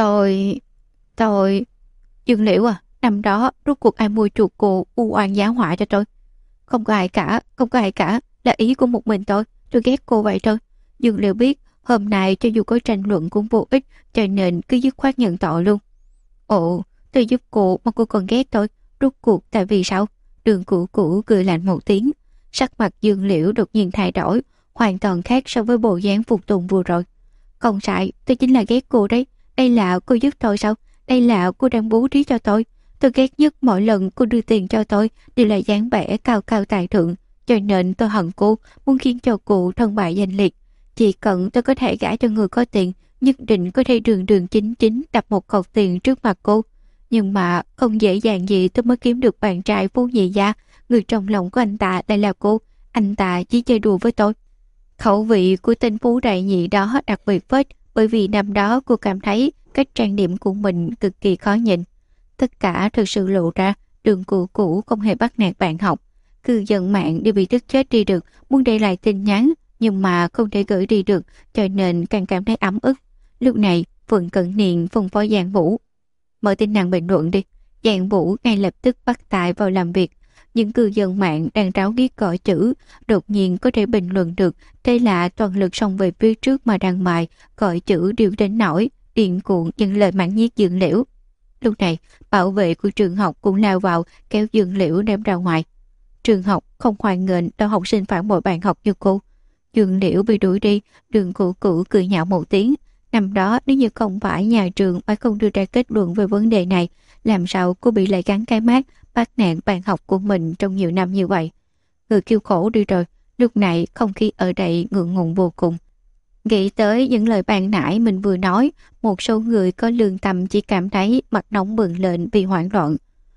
Tôi... Dương Liễu à, năm đó rốt cuộc ai mua chuộc cô u oan giá họa cho tôi? Không có ai cả, là ý của một mình tôi ghét cô vậy thôi. Dương Liễu biết hôm nay cho dù có tranh luận cũng vô ích, cho nên cứ dứt khoát nhận tội luôn. Ồ, tôi giúp cô mà cô còn ghét tôi, rốt cuộc tại vì sao? Đường Cũ Cũ cười lạnh một tiếng, sắc mặt Dương Liễu đột nhiên thay đổi, hoàn toàn khác so với bộ dáng phục tùng vừa rồi. Không sai, tôi chính là ghét cô đấy. Đây là cô giúp tôi sao? Đây là cô đang bố trí cho tôi. Tôi ghét nhất mỗi lần cô đưa tiền cho tôi đều là dáng vẻ cao cao tài thượng, cho nên tôi hận cô, muốn khiến cho cô thân bại danh liệt. Chỉ cần tôi có thể gả cho người có tiền, nhất định có thể đường đường chính chính đập một cọc tiền trước mặt cô. Nhưng mà không dễ dàng gì tôi mới kiếm được bạn trai Phú Nhị Gia. Người trong lòng của anh ta lại là cô. Anh ta chỉ chơi đùa với tôi. Khẩu vị của tên Phú Đại Nhị đó đặc biệt phết, bởi vì năm đó cô cảm thấy cách trang điểm của mình cực kỳ khó nhìn. Tất cả thực sự lộ ra, Đường Cũ Cũ không hề bắt nạt bạn học. Cư dân mạng đều bị tức chết đi được, muốn để lại tin nhắn, nhưng mà không thể gửi đi được, cho nên càng cảm thấy ấm ức. Lúc này, Phượng Cận Niên phân phó Giang Vũ. Mở tin năng bình luận đi. Giang Vũ ngay lập tức bắt tay vào làm việc. Những cư dân mạng đang ráo riết gõ chữ, đột nhiên có thể bình luận được, thế là toàn lực xông về phía trước mà đăng bài, gọi chữ đều đến nổi, điên cuồng những lời mắng nhiếc Dương Liễu. Lúc này, bảo vệ của trường học cũng lao vào, kéo Dương Liễu đem ra ngoài. Trường học không hoan nghênh đào học sinh phản bội bạn học như cô. Dương Liễu bị đuổi đi, Đường Cũ Cũ cười nhạo một tiếng. Năm đó nếu như không phải nhà trường phải không đưa ra kết luận về vấn đề này, làm sao cô bị lại gắn cái mác bắt nạt bạn học của mình trong nhiều năm như vậy. Người kêu khổ đi rồi, lúc này không khí ở đây ngượng ngùng vô cùng. Nghĩ tới những lời ban nãy mình vừa nói, một số người có lương tâm chỉ cảm thấy mặt nóng bừng lên vì hoảng loạn.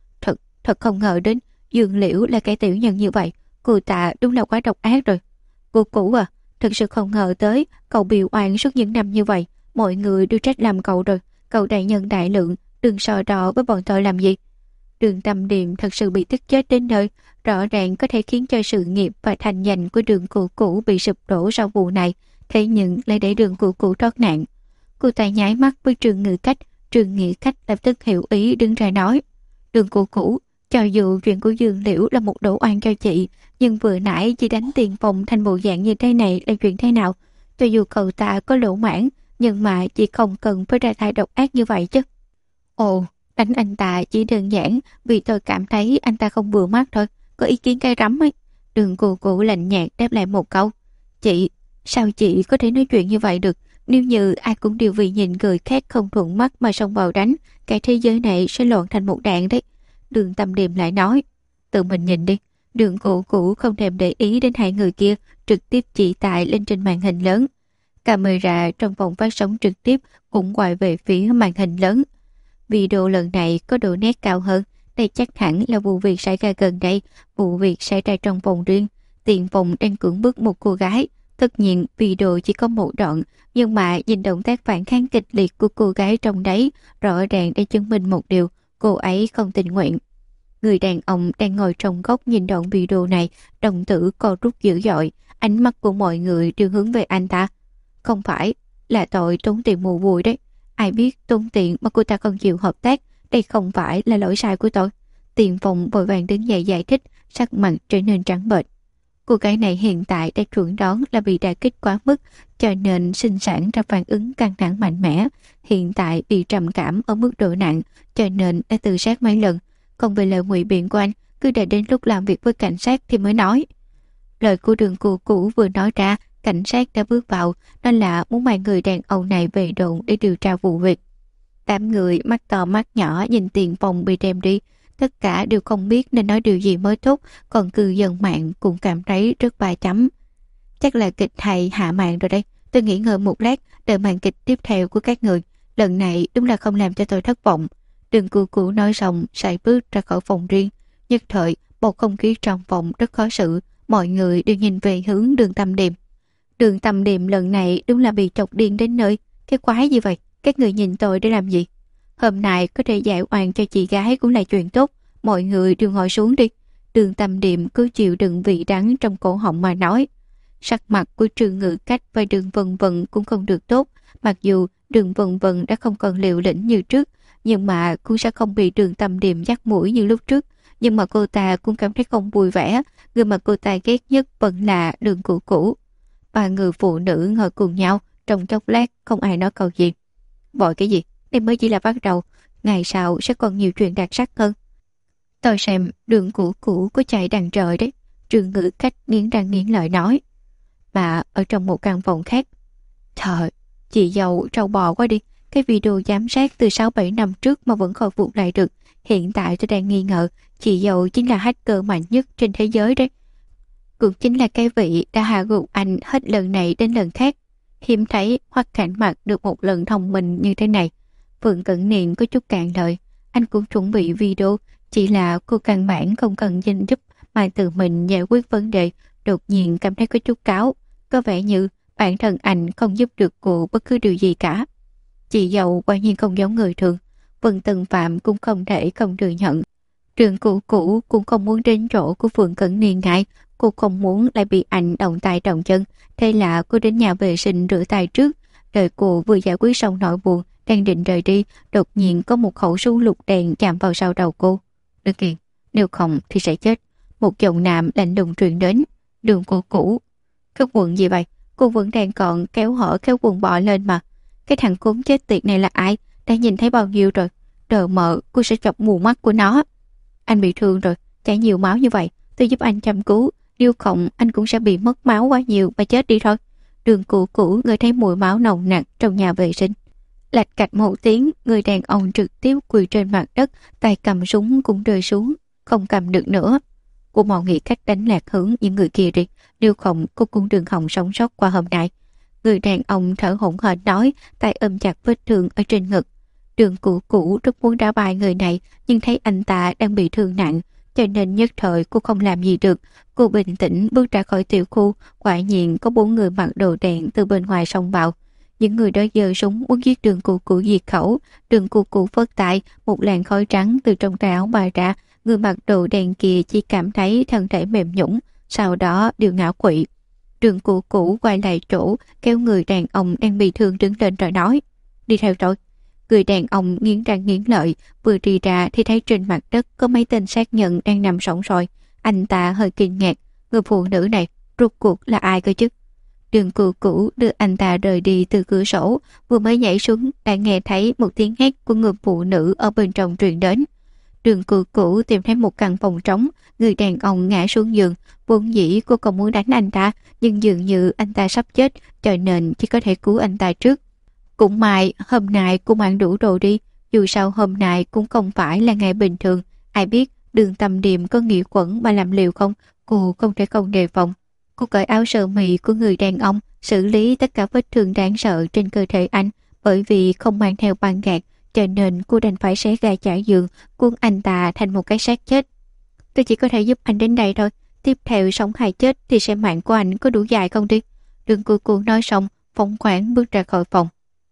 Thật không ngờ đến Dương Liễu là cái tiểu nhân như vậy, cô ta đúng là quá độc ác rồi. Cô Cũ à, thật sự không ngờ tới cậu bị oan suốt những năm như vậy, mọi người đều trách làm cậu rồi, cậu đại nhân đại lượng, đừng so đo với bọn tôi làm gì. Đường Tâm Điềm thật sự bị tức chết đến nơi, rõ ràng có thể khiến cho sự nghiệp và thành danh của Đường Cũ Cũ bị sụp đổ sau vụ này, thế nhưng lại để Đường Cũ Cũ thoát nạn. Cô ta nháy mắt với Trương Nghị Cách lập tức hiểu ý đứng ra nói. Đường Cũ Cũ, cho dù chuyện của Dương Liễu là một đổ oan cho chị, nhưng vừa nãy chị đánh Tiền Phong thành bộ dạng như thế này là chuyện thế nào? Cho dù cậu ta có lỗ mãn, nhưng mà chị không cần phải ra tay độc ác như vậy chứ. Ồ, đánh anh ta chỉ đơn giản vì tôi cảm thấy anh ta không vừa mắt thôi, có ý kiến cay rắm ấy. Đường Cũ Cũ lạnh nhạt đáp lại một câu. Chị, sao chị có thể nói chuyện như vậy được? Nếu như ai cũng đều vì nhìn người khác không thuận mắt mà xông vào đánh, cái thế giới này sẽ loạn thành một đạn đấy. Đường Tâm Điềm lại nói, tự mình nhìn đi. Đường Cũ Cũ không thèm để ý đến hai người kia, trực tiếp chỉ tài lên trên màn hình lớn. Camera trong phòng phát sóng trực tiếp cũng quay về phía màn hình lớn. Video lần này có độ nét cao hơn, đây chắc hẳn là vụ việc xảy ra gần đây, vụ việc xảy ra trong phòng riêng. Tiền Phong đang cưỡng bức một cô gái. Tất nhiên video chỉ có một đoạn, nhưng mà nhìn động tác phản kháng kịch liệt của cô gái trong đấy, rõ ràng để chứng minh một điều, cô ấy không tình nguyện. Người đàn ông đang ngồi trong góc nhìn đoạn video này, đồng tử co rút dữ dội, ánh mắt của mọi người đều hướng về anh ta. Không phải, là tội tốn tiền mù vui đấy. Ai biết tốn tiền mà cô ta không chịu hợp tác, đây không phải là lỗi sai của tôi. Tiền Phong vội vàng đứng dậy giải thích, sắc mặt trở nên trắng bệch. Cô gái này hiện tại đã chuẩn đoán là bị đả kích quá mức, cho nên sinh sản ra phản ứng căng thẳng mạnh mẽ. Hiện tại bị trầm cảm ở mức độ nặng, cho nên đã tự sát mấy lần. Còn về lời ngụy biện của anh, cứ để đến lúc làm việc với cảnh sát thì mới nói. Lời của Đường Cũ Cũ vừa nói ra, cảnh sát đã bước vào, đó là muốn mang người đàn ông này về đồn để điều tra vụ việc. 8 người mắt to mắt nhỏ nhìn Tiền Phong bị đem đi, tất cả đều không biết nên nói điều gì mới tốt, còn cư dân mạng cũng cảm thấy rất ba chấm. Chắc là kịch hay hạ màn rồi đây, tôi nghỉ ngơi một lát, đợi màn kịch tiếp theo của các người. Lần này đúng là không làm cho tôi thất vọng. Đường Cũ Cũ nói xong, sải bước ra khỏi phòng riêng. Nhất thời, bầu không khí trong phòng rất khó xử, mọi người đều nhìn về hướng Đường Tâm Điềm. Đường Tâm Điềm lần này đúng là bị chọc điên đến nơi. Cái quái gì vậy? Các người nhìn tôi để làm gì? Hôm nay có thể giải oan cho chị gái cũng là chuyện tốt. Mọi người đều ngồi xuống đi. Đường Tâm Điềm cứ chịu đựng vị đắng trong cổ họng mà nói. Sắc mặt của Trương Ngự Cách và Đường Vân Vân cũng không được tốt, mặc dù Đường Vân Vân đã không còn liều lĩnh như trước, nhưng mà cũng sẽ không bị Đường Tâm Điềm dắt mũi như lúc trước. Nhưng mà cô ta cũng cảm thấy không vui vẻ, người mà cô ta ghét nhất vẫn là Đường Cửu Cửu. Ba người phụ nữ ngồi cùng nhau, trong chốc lát không ai nói câu gì. Vội cái gì? Đây mới chỉ là bắt đầu, ngày sau sẽ còn nhiều chuyện đặc sắc hơn. Tôi xem Đường Cửu Cửu có chạy đằng trời đấy. Trương Ngự Cách nghiến răng nghiến lợi nói. Mà ở trong một căn phòng khác. Trời, chị dâu trâu bò quá đi. Cái video giám sát từ 6-7 năm trước mà vẫn khôi phục lại được. Hiện tại tôi đang nghi ngờ chị dâu chính là hacker mạnh nhất trên thế giới đấy. Cũng chính là cái vị đã hạ gục anh hết lần này đến lần khác. Hiếm thấy Hoắc Cảnh Mặc được một lần thông minh như thế này. Phượng Cẩn Niên có chút cạn lời. Anh cũng chuẩn bị video, chỉ là cô căn bản không cần xin giúp mà tự mình giải quyết vấn đề. Đột nhiên cảm thấy có chút cáu. Có vẻ như bản thân anh không giúp được cô bất cứ điều gì cả. Chị dâu quả nhiên không giống người thường. Vân Tân Phạm cũng không thể không thừa nhận. Trường Cửu Cửu cũng không muốn đến chỗ của Phượng Cẩn Niên ngại. Cô không muốn lại bị anh động tay động chân. Thế là cô đến nhà vệ sinh rửa tay trước. Đợi cô vừa giải quyết xong nỗi buồn, đang định rời đi, đột nhiên có một khẩu súng lục đèn chạm vào sau đầu cô. Được kìa, nếu không thì sẽ chết. Một giọng nam lạnh lùng truyền đến. Đường Cửu Cửu. Cái quần gì vậy? Cô vẫn đang còn kéo hở kéo quần bò lên mà. Cái thằng cún chết tiệt này là ai? Đã nhìn thấy bao nhiêu rồi? Đợi mợ, cô sẽ chọc mù mắt của nó. Anh bị thương rồi, chảy nhiều máu như vậy. Tôi giúp anh chăm cứu. Nếu không, anh cũng sẽ bị mất máu quá nhiều và chết đi thôi. Đường Cửu Cửu ngửi thấy mùi máu nồng nặc trong nhà vệ sinh. Lạch cạch một tiếng, người đàn ông trực tiếp quỳ trên mặt đất, tay cầm súng cũng rơi xuống, không cầm được nữa. Cô mò nghĩ cách đánh lạc hướng những người kia đi, nếu không cô cũng đừng hòng sống sót qua hôm nay. Người đàn ông thở hổn hển nói, tay ôm chặt vết thương ở trên ngực. Đường Cửu Cửu rất muốn đá bài người này, nhưng thấy anh ta đang bị thương nặng, cho nên nhất thời cô không làm gì được. Cô bình tĩnh bước ra khỏi tiểu khu, quả nhiên có 4 người mặc đồ đen từ bên ngoài xông vào. Những người đó giơ súng muốn giết Đường Cửu Cửu diệt khẩu. Đường Cửu Cửu phất tay, một làn khói trắng từ trong tay áo bay ra. Người mặc đồ đen kia chỉ cảm thấy thân thể mềm nhũn, sau đó đều ngã quỵ. Đường Cửu Cửu quay lại chỗ, kéo người đàn ông đang bị thương đứng lên rồi nói: Đi theo tôi. Người đàn ông nghiến răng nghiến lợi, vừa đi ra thì thấy trên mặt đất có mấy tên sát nhân đang nằm sõng soi. Anh ta hơi kinh ngạc, người phụ nữ này rốt cuộc là ai cơ chứ? Đường Cửu Cửu đưa anh ta rời đi từ cửa sổ, vừa mới nhảy xuống đã nghe thấy một tiếng hét của người phụ nữ ở bên trong truyền đến. Đường Cửu Cửu tìm thấy một căn phòng trống, người đàn ông ngã xuống giường. Vốn dĩ cô còn muốn đánh anh ta, nhưng dường như anh ta sắp chết, cho nên chỉ có thể cứu anh ta trước. Cũng may hôm nay cô mang đủ đồ đi, dù sao hôm nay cũng không phải là ngày bình thường. Ai biết Đường Tâm Điềm có nghĩ quẩn mà làm liều không, cô không thể không đề phòng. Cô cởi áo sơ mi của người đàn ông, xử lý tất cả vết thương đáng sợ trên cơ thể anh. Bởi vì không mang theo băng gạc, cho nên cô đành phải xé ga trải giường, cuốn anh ta thành một cái xác chết. Tôi chỉ có thể giúp anh đến đây thôi, tiếp theo sống hay chết thì xem mạng của anh có đủ dài không đi. Đường Cửu Cửu nói xong, phóng khoáng bước ra khỏi phòng.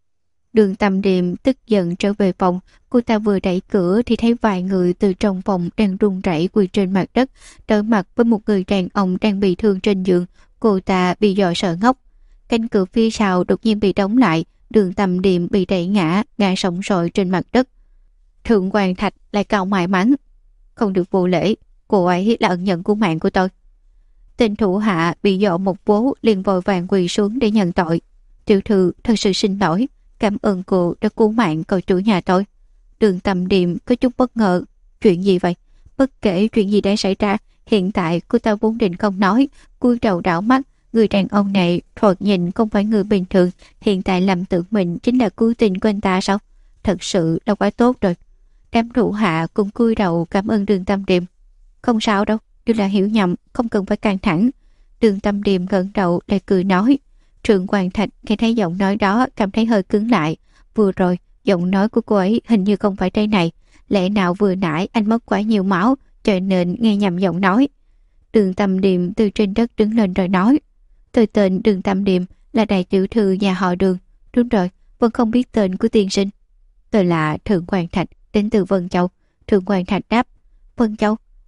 Đường Tâm Điềm tức giận trở về phòng, cô ta vừa đẩy cửa thì thấy vài người từ trong phòng đang run rẩy quỳ trên mặt đất, đối mặt với một người đàn ông đang bị thương trên giường. Cô ta bị dọa sợ ngốc. Cánh cửa phía sau đột nhiên bị đóng lại, Đường Tâm Điềm bị đẩy ngã sóng sội trên mặt đất. Thượng Quan Thạch lại cau mày mắng: Không được vô lễ, cô ấy là ân nhân của mạng của tôi. Tên thủ hạ bị dọa một vố liền vội vàng quỳ xuống để nhận tội. Tiểu thư thật sự xin lỗi, cảm ơn cô đã cứu mạng cậu chủ nhà tôi. Đường Tâm Điềm có chút bất ngờ. Chuyện gì vậy? Bất kể chuyện gì đã xảy ra, hiện tại cô ta vốn định không nói, cúi đầu đảo mắt. Người đàn ông này thoạt nhìn không phải người bình thường, hiện tại lầm tưởng mình chính là cứu tinh của anh ta sao? Thật sự là quá tốt rồi. Đám thủ hạ cùng cúi đầu cảm ơn Đường Tâm Điềm. Không sao đâu, đều là hiểu nhầm, không cần phải căng thẳng. Đường Tâm Điềm gật đầu lại cười nói. Thượng Quan Thạch nghe thấy giọng nói đó cảm thấy hơi cứng lại. Vừa rồi giọng nói của cô ấy hình như không phải đây này. Lẽ nào vừa nãy anh mất quá nhiều máu, cho nên nghe nhầm giọng nói. Đường Tâm Điềm từ trên đất đứng lên rồi nói: Tôi tên Đường Tâm Điềm, là đại tiểu thư nhà họ Đường. Đúng rồi, vẫn không biết tên của tiên sinh. Tôi là Thượng Quan Thạch, đến từ Vân Châu. Thượng Quan Thạch đáp: Vân Châu,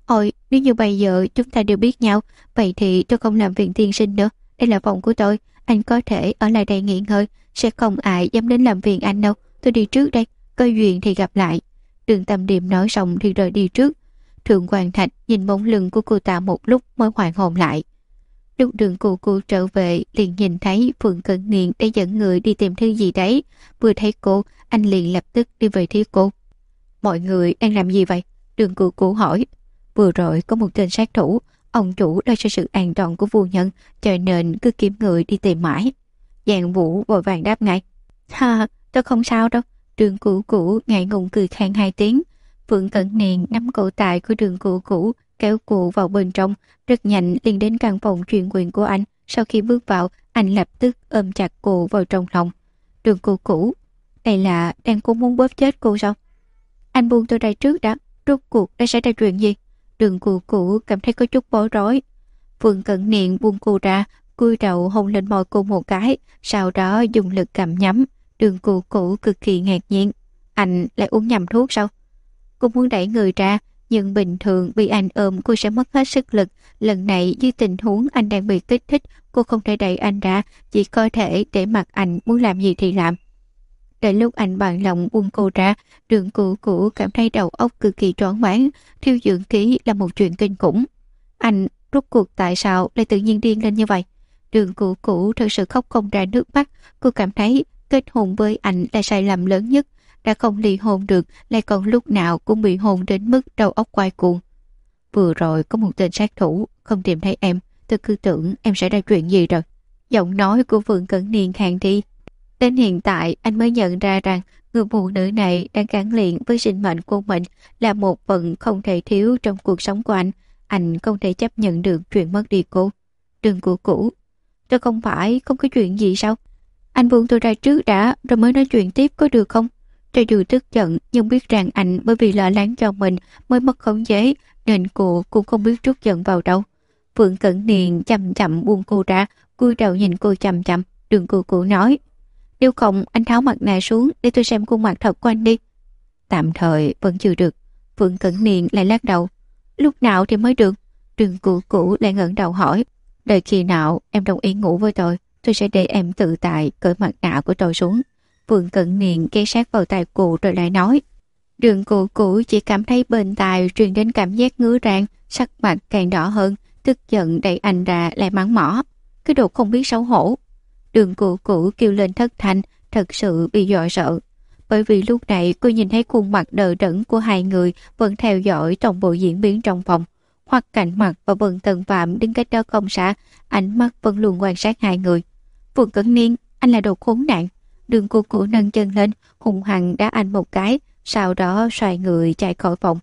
Ôi, nếu như bây giờ chúng ta đều biết nhau, vậy thì tôi không làm phiền tiên sinh nữa. Đây là phòng của tôi, anh có thể ở lại đây nghỉ ngơi, sẽ không ai dám đến làm phiền anh đâu. Tôi đi trước đây, có duyên thì gặp lại. Đường Tâm Điềm nói xong thì rời đi trước. Thượng Quan Thạch nhìn bóng lưng của cô ta một lúc mới hoàn hồn lại. Lúc đường cô trở về liền nhìn thấy Phượng Cận Niên đang dẫn người đi tìm thứ gì đấy. Vừa thấy cô, anh liền lập tức đi về phía cô. Mọi người đang làm gì vậy? Đường cô hỏi. Vừa rồi có một tên sát thủ, ông chủ lo cho sự an toàn của phu nhân, cho nên cứ kiếm người đi tìm mãi. Giang Vũ vội vàng đáp ngay. Ha, tôi không sao đâu. Đường cũ ngại ngùng cười khan hai tiếng. Phượng Cận Niên nắm cổ tay của đường cũ kéo cô vào bên trong, rất nhanh liền đến căn phòng chuyên quyền của anh. Sau khi bước vào, anh lập tức ôm chặt cô vào trong lòng. Đường cũ, đây là đang cố muốn bóp chết cô sao? Anh buông tôi ra trước đã, rốt cuộc đã xảy ra chuyện gì? Đường cũ cảm thấy có chút bối rối. Phượng Cận Niên buông cô ra, cúi đầu hôn lên môi cô một cái, sau đó dùng lực cầm nhắm. Đường cũ cực kỳ ngạc nhiên. Anh lại uống nhầm thuốc sao? Cô muốn đẩy người ra, nhưng bình thường bị anh ôm cô sẽ mất hết sức lực. Lần này dưới tình huống anh đang bị kích thích, cô không thể đẩy anh ra, chỉ có thể để mặc anh muốn làm gì thì làm. Đến lúc anh bằng lòng buông cô ra, đường cũ cảm thấy đầu óc cực kỳ choáng váng. Thiêu dưỡng ký là một chuyện kinh khủng. Anh rốt cuộc tại sao lại tự nhiên điên lên như vậy? Đường cũ thật sự khóc không ra nước mắt. Cô cảm thấy kết hôn với anh là sai lầm lớn nhất. Đã không ly hôn được, lại còn lúc nào cũng bị hôn đến mức đầu óc quay cuồng. Vừa rồi có một tên sát thủ không tìm thấy em, tôi cứ tưởng em sẽ ra chuyện gì rồi. Giọng nói của Phượng Cẩn Niên khàn đi. Đến hiện tại anh mới nhận ra rằng người phụ nữ này đang gắn liền với sinh mệnh của mình, là một phần không thể thiếu trong cuộc sống của anh. Anh không thể chấp nhận được chuyện mất đi cô. Đường cũ, tôi không phải không có chuyện gì sao? Anh buông tôi ra trước đã rồi mới nói chuyện tiếp có được không? Cho dù tức giận nhưng biết rằng anh bởi vì lo lắng cho mình mới mất khống chế, nên cô cũng không biết trút giận vào đâu. Phượng Cẩn Niên chậm chậm buông cô ra, cúi đầu nhìn cô chậm chậm. Đường cũ nói, nếu không anh tháo mặt nạ xuống để tôi xem khuôn mặt thật của anh đi. Tạm thời vẫn chưa được. Phượng Cẩn Niên lại lắc đầu. Lúc nào thì mới được? Đường cũ lại ngẩng đầu hỏi. Đợi khi nào em đồng ý ngủ với tôi sẽ để em tự tại cởi mặt nạ của tôi xuống. Phượng Cận Niên ghé sát vào tai cô rồi lại nói. Đường cũ chỉ cảm thấy bên tai truyền đến cảm giác ngứa rang, sắc mặt càng đỏ hơn, tức giận đẩy anh ra lại mắng mỏ. Cái đồ không biết xấu hổ. Đường cũ kêu lên thất thanh, thật sự bị dọa sợ. Bởi vì lúc này cô nhìn thấy khuôn mặt đờ đẫn của hai người vẫn theo dõi toàn bộ diễn biến trong phòng. Hoặc Cảnh Mặc và Vân Tần Phạm đứng cách đó không xa, ánh mắt vẫn luôn quan sát hai người. Phượng Cẩn Niên, anh là đồ khốn nạn. Đường cũ nâng chân lên, hung hăng đá anh một cái, sau đó xoay người chạy khỏi phòng.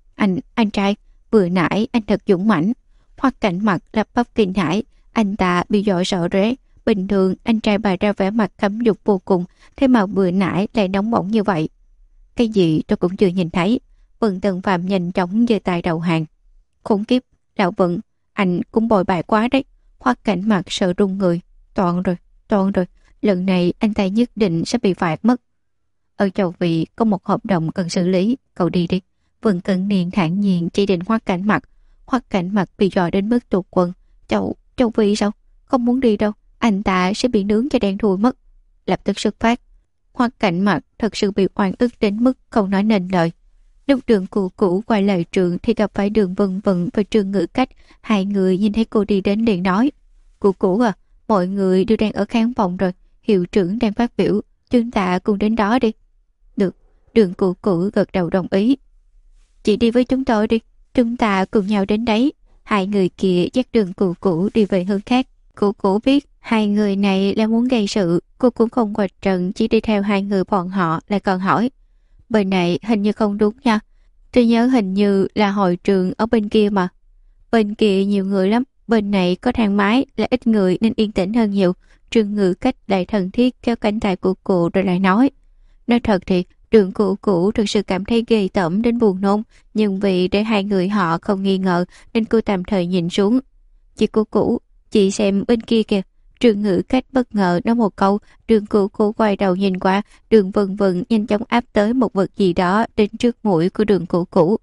Anh trai, vừa nãy anh thật dũng mãnh. Hoặc Cảnh Mặc lắp bắp kinh hãi, anh ta bị dọa sợ rế. Bình thường anh trai bày ra vẻ mặt cấm dục vô cùng, thế mà vừa nãy lại nóng bỏng như vậy. Cái gì tôi cũng chưa nhìn thấy. Vân Tần Phạm nhanh chóng giơ tay đầu hàng. Khốn kiếp, lão Vận, anh cũng bồi bại quá đấy. Hoặc Cảnh Mặc sợ run người. Toàn rồi, lần này anh ta nhất định sẽ bị phạt mất. Ở Châu Vị có một hợp đồng cần xử lý, cậu đi đi. Vân Cận Niên thản nhiên chỉ định Hoắc Cảnh Mặc. Hoắc Cảnh Mặc bị dọa đến mức tụt quần. Châu Vị sao? Không muốn đi đâu, anh ta sẽ bị nướng cho đen thui mất. Lập tức xuất phát. Hoắc Cảnh Mặc thật sự bị oan ức đến mức không nói nên lời. Lúc Đường cũ quay lại trường thì gặp phải Đường Vân Vân và Trương Ngữ Cách. Hai người nhìn thấy cô đi đến liền nói. Cũ à, mọi người đều đang ở khán phòng rồi, hiệu trưởng đang phát biểu, chúng ta cùng đến đó đi. Được, Đường cũ gật đầu đồng ý. Chị đi với chúng tôi đi, chúng ta cùng nhau đến đấy. Hai người kia dắt Đường cũ đi về hướng khác. Cũ biết hai người này là muốn gây sự, cô cũng không quạch trần, chỉ đi theo hai người bọn họ, lại còn hỏi. Bên này hình như không đúng nha. Tôi nhớ hình như là hội trường ở bên kia mà. Bên kia nhiều người lắm, bên này có thang máy là ít người nên yên tĩnh hơn nhiều. Trương Ngữ Cách lại thân thiết kéo cánh tay của cô rồi lại nói. Nói thật thì Đường cũ thực sự cảm thấy ghê tởm đến buồn nôn, nhưng vì để hai người họ không nghi ngờ nên cô tạm thời nhìn xuống. Chị cũ, chị xem bên kia kìa. Trương Ngữ Cách bất ngờ nói một câu. Đường cũ quay đầu nhìn qua. Đường Vân Vân nhanh chóng áp tới một vật gì đó đến trước mũi của Đường cũ.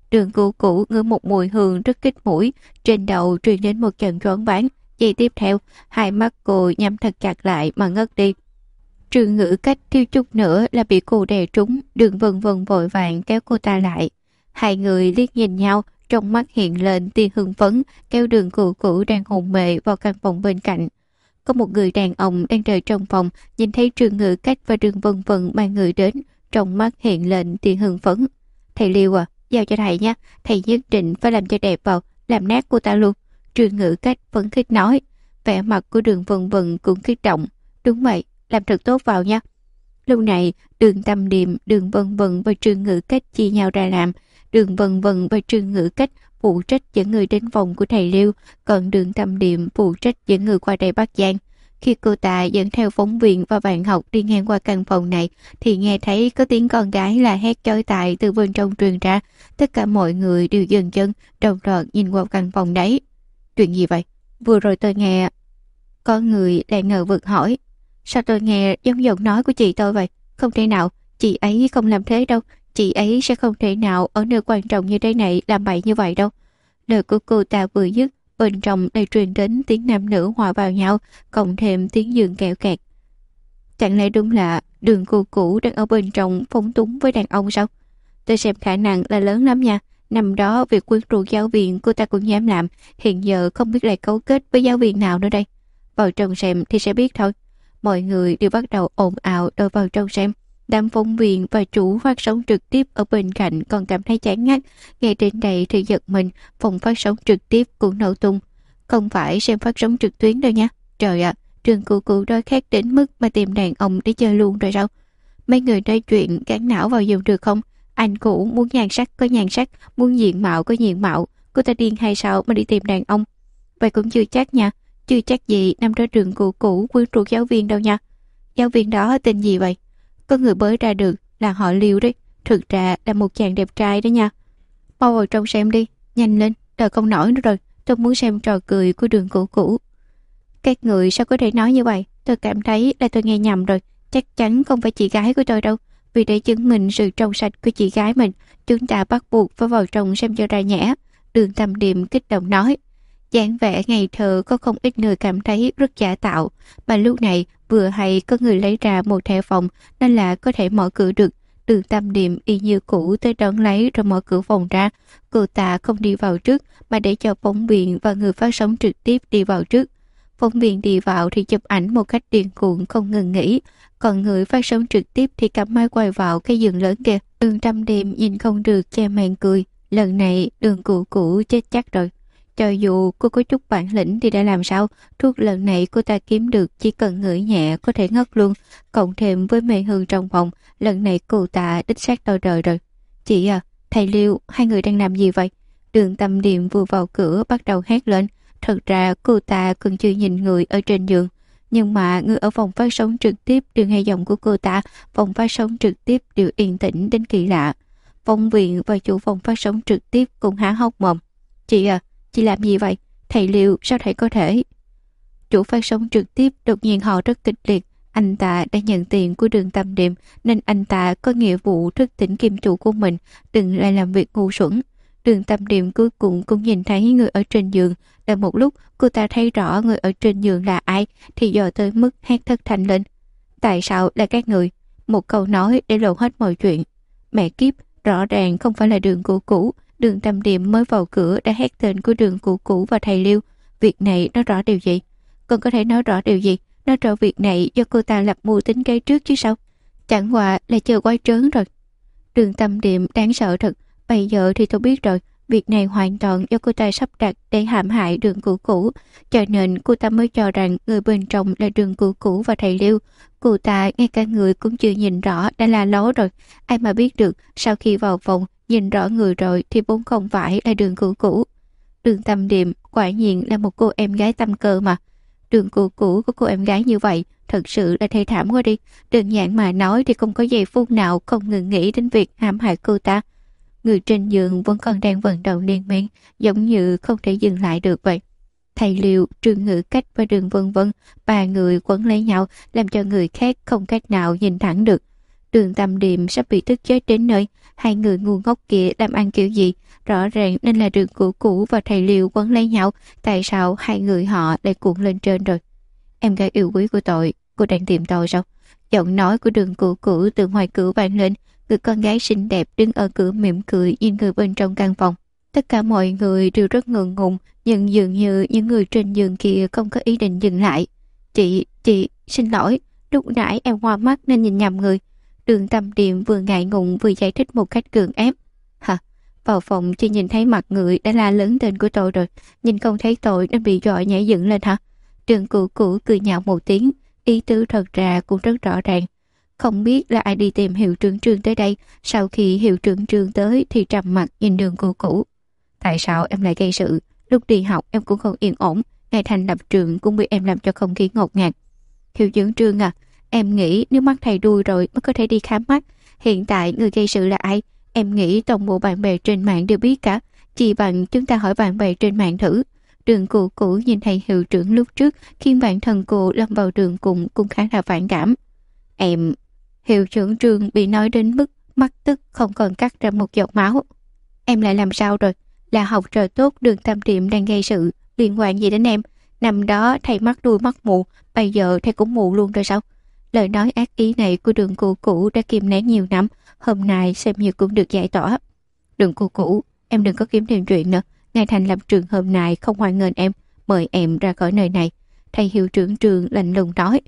Đường Cửu Cửu ngửi một mùi hương rất kích mũi, trên đầu truyền đến một trận choáng váng. Giây tiếp theo, hai mắt cô nhắm thật chặt lại mà ngất đi. Trương Ngữ Cách thiếu chút nữa là bị cô đè trúng, Đường Vân Vân vội vàng kéo cô ta lại. Hai người liếc nhìn nhau, trong mắt hiện lên tia hưng phấn, kéo Đường Cửu Cửu đang hôn mê vào căn phòng bên cạnh. Có một người đàn ông đang đợi trong phòng, nhìn thấy Trương Ngữ Cách và Đường Vân Vân mang người đến, trong mắt hiện lên tia hưng phấn. Thầy Liêu à, giao cho thầy nha, thầy nhất định phải làm cho đẹp vào, làm nát cô ta luôn. Trương Ngữ Cách phấn khích nói. Vẻ mặt của Đường Vân Vân cũng kích động. Đúng vậy, làm thật tốt vào nha. Lúc này, Đường Tâm Điềm, Đường Vân Vân và Trương Ngữ Cách chia nhau ra làm. Đường Vân Vân và Trương Ngữ Cách phụ trách dẫn người đến phòng của thầy Liêu, còn Đường Tâm Điềm phụ trách dẫn người qua đây Bắc Giang. Khi cô ta dẫn theo phóng viên và bạn học đi ngang qua căn phòng này, thì nghe thấy có tiếng con gái là hét chói tai từ bên trong truyền ra. Tất cả mọi người đều dừng chân, đồng loạt nhìn qua căn phòng đấy. Chuyện gì vậy? Vừa rồi tôi nghe... Có người đang ngờ vực hỏi. Sao tôi nghe giống giọng nói của chị tôi vậy? Không thể nào, chị ấy không làm thế đâu. Chị ấy sẽ không thể nào ở nơi quan trọng như thế này làm bậy như vậy đâu. Lời của cô ta vừa dứt, bên trong lại truyền đến tiếng nam nữ hòa vào nhau, cộng thêm tiếng giường kẹo kẹt. Chẳng lẽ đúng là Đường Cửu Cửu đang ở bên trong phóng túng với đàn ông sao? Tôi xem khả năng là lớn lắm nha. Năm đó việc quyến rũ giáo viên cô ta cũng dám làm, hiện giờ không biết lại cấu kết với giáo viên nào nữa đây. Vào trong xem thì sẽ biết thôi. Mọi người đều bắt đầu ồn ào đòi vào trong xem. Đám phóng viên và chủ phát sóng trực tiếp ở bên cạnh còn cảm thấy chán ngắt. Nghe đến đây thì giật mình, phòng phát sóng trực tiếp cũng nổ tung. Không phải xem phát sóng trực tuyến đâu nha. Trời ạ, Đường Cửu Cửu đói khát đến mức mà tìm đàn ông để chơi luôn rồi sao? Mấy người nói chuyện cán não vào giùm được không? Anh cũ muốn nhan sắc có nhan sắc, muốn diện mạo có diện mạo. Cô ta điên hay sao mà đi tìm đàn ông? Vậy cũng chưa chắc nha. Chưa chắc gì năm đó Đường Cửu Cửu quyến rũ giáo viên đâu nha. Giáo viên đó tên gì vậy? Có người bới ra được là họ Liêu đấy. Thực ra là một chàng đẹp trai đó nha. Mau vào trong xem đi, nhanh lên, đợi không nổi nữa rồi. Tôi muốn xem trò cười của Đường Cửu Cửu. Các người sao có thể nói như vậy? Tôi cảm thấy là tôi nghe nhầm rồi. Chắc chắn không phải chị gái của tôi đâu. Vì để chứng minh sự trong sạch của chị gái mình, chúng ta bắt buộc phải vào trong xem cho ra nhẽ. Đường Tâm Điềm kích động nói. Dáng vẻ ngày thơ có không ít người cảm thấy rất giả tạo, mà lúc này vừa hay có người lấy ra một thẻ phòng nên là có thể mở cửa được. Đường Tâm Điềm y như cũ tới đón lấy rồi mở cửa phòng ra. Cô ta không đi vào trước mà để cho phóng viên và người phát sóng trực tiếp đi vào trước. Phóng viên đi vào thì chụp ảnh một cách điên cuồng không ngừng nghỉ, còn người phát sóng trực tiếp thì cắm máy quay vào cái giường lớn kia. Đường Tâm Điềm nhìn không được che màn cười. Lần này Đường Cửu Cửu chết chắc rồi. Cho dù cô có chút bản lĩnh thì đã làm sao, thuốc lần này cô ta kiếm được chỉ cần ngửi nhẹ có thể ngất luôn, cộng thêm với mê hương trong phòng, lần này cô ta đích xác đòi đời rồi. Chị à, thầy Liêu, hai người đang làm gì vậy? Đường Tâm Điềm vừa vào cửa bắt đầu hét lên. Thật ra cô ta còn chưa nhìn người ở trên giường, nhưng mà người ở phòng phát sóng trực tiếp đều nghe giọng của cô ta, phòng phát sóng trực tiếp đều yên tĩnh đến kỳ lạ. Phóng viên và chủ phòng phát sóng trực tiếp cũng há hốc mồm. Chị à, chị làm gì vậy? Thầy Liêu, sao thầy có thể? Chủ phát sóng trực tiếp đột nhiên họ rất kịch liệt. Anh ta đã nhận tiền của Đường Tâm Điềm nên anh ta có nghĩa vụ thức tỉnh kim chủ của mình, đừng lại làm việc ngu xuẩn. Đường Tâm Điềm cuối cùng cũng nhìn thấy người ở trên giường. Đợi một lúc cô ta thấy rõ người ở trên giường là ai thì dò tới mức hét thất thanh lên. Tại sao là các người? Một câu nói để lộ hết mọi chuyện. Mẹ kiếp, rõ ràng không phải là Đường Cửu Cửu. Đường Tâm Điềm mới vào cửa đã hét tên của Đường Cửu Cửu và thầy Liêu. Việc này nói rõ điều gì? Còn có thể nói rõ điều gì? Nói rõ việc này do cô ta lập mưu tính kế trước chứ sao? Chẳng qua là chờ quái trớn rồi. Đường Tâm Điềm đáng sợ thật. Bây giờ thì tôi biết rồi. Việc này hoàn toàn do cô ta sắp đặt để hãm hại Đường Cửu Cửu, cho nên cô ta mới cho rằng người bên trong là Đường Cửu Cửu và thầy Liêu. Cô ta ngay cả người cũng chưa nhìn rõ đã là lố rồi. Ai mà biết được sau khi vào phòng nhìn rõ người rồi thì vốn không phải là Đường Cửu Cửu. Đường Tâm Điềm quả nhiên là một cô em gái tâm cơ mà. Đường Cửu Cửu của cô em gái như vậy thật sự là thê thảm quá đi. Đơn giản mà nói thì không có giây phút nào không ngừng nghĩ đến việc hãm hại cô ta. Người trên giường vẫn còn đang vận động liên miên, giống như không thể dừng lại được vậy. Thầy Liêu, Trương Ngữ Cách và Đường Vân Vân, ba người quấn lấy nhau, làm cho người khác không cách nào nhìn thẳng được. Đường Tâm Điềm sắp bị tức chết đến nơi, Hai người ngu ngốc kia làm ăn kiểu gì? Rõ ràng nên là Đường Cửu Cửu và thầy Liêu quấn lấy nhau. Tại sao hai người họ lại cuộn lên trên rồi? Em gái yêu quý của tôi, cô đang tìm tôi sao? Giọng nói của Đường Cửu Cửu từ ngoài cửa vang lên. Người con gái xinh đẹp đứng ở cửa mỉm cười nhìn người bên trong căn phòng. Tất cả mọi người đều rất ngượng ngùng, nhưng dường như những người trên giường kia không có ý định dừng lại. Chị, xin lỗi, lúc nãy em hoa mắt nên nhìn nhầm người. Đường Tâm Điềm vừa ngại ngùng vừa giải thích một cách gượng ép. Hả? Vào phòng chỉ nhìn thấy mặt người đã la lớn tên của tôi rồi, nhìn không thấy tôi nên bị dọa nhảy dựng lên hả? Đường Cửu Cửu cười nhạo một tiếng, ý tứ thật ra cũng rất rõ ràng. Không biết là ai đi tìm hiệu trưởng Trương tới đây. Sau khi hiệu trưởng Trương tới thì trầm mặt nhìn Đường Cửu Cửu. Tại sao em lại gây sự? Lúc đi học em cũng không yên ổn, ngày thành lập trường cũng bị em làm cho không khí ngột ngạt. Hiệu trưởng Trương à, em nghĩ nếu mắt thầy đuôi rồi mới có thể đi khám mắt. Hiện tại người gây sự là ai? Em nghĩ toàn bộ bạn bè trên mạng đều biết cả. Chỉ bằng chúng ta hỏi bạn bè trên mạng thử. Đường Cửu Cửu nhìn thầy hiệu trưởng lúc trước khiến bản thân cô lâm vào đường cùng cũng khá là phản cảm. Em... Hiệu trưởng Trương bị nói đến mức mắt tức không còn cắt ra một giọt máu. Em lại làm sao rồi? Là học trò tốt Đường Tâm Điềm đang gây sự, liên quan gì đến em? Năm đó thầy mắc đuôi mắt mù, bây giờ thầy cũng mù luôn rồi sao? Lời nói ác ý này của Đường Cửu Cửu đã kìm nén nhiều năm, hôm nay xem như cũng được giải tỏa. Đường Cửu Cửu, em đừng có kiếm thêm chuyện nữa. Ngày thành lập trường hôm nay không hoan nghênh em, mời em ra khỏi nơi này. Thầy hiệu trưởng trường lạnh lùng nói.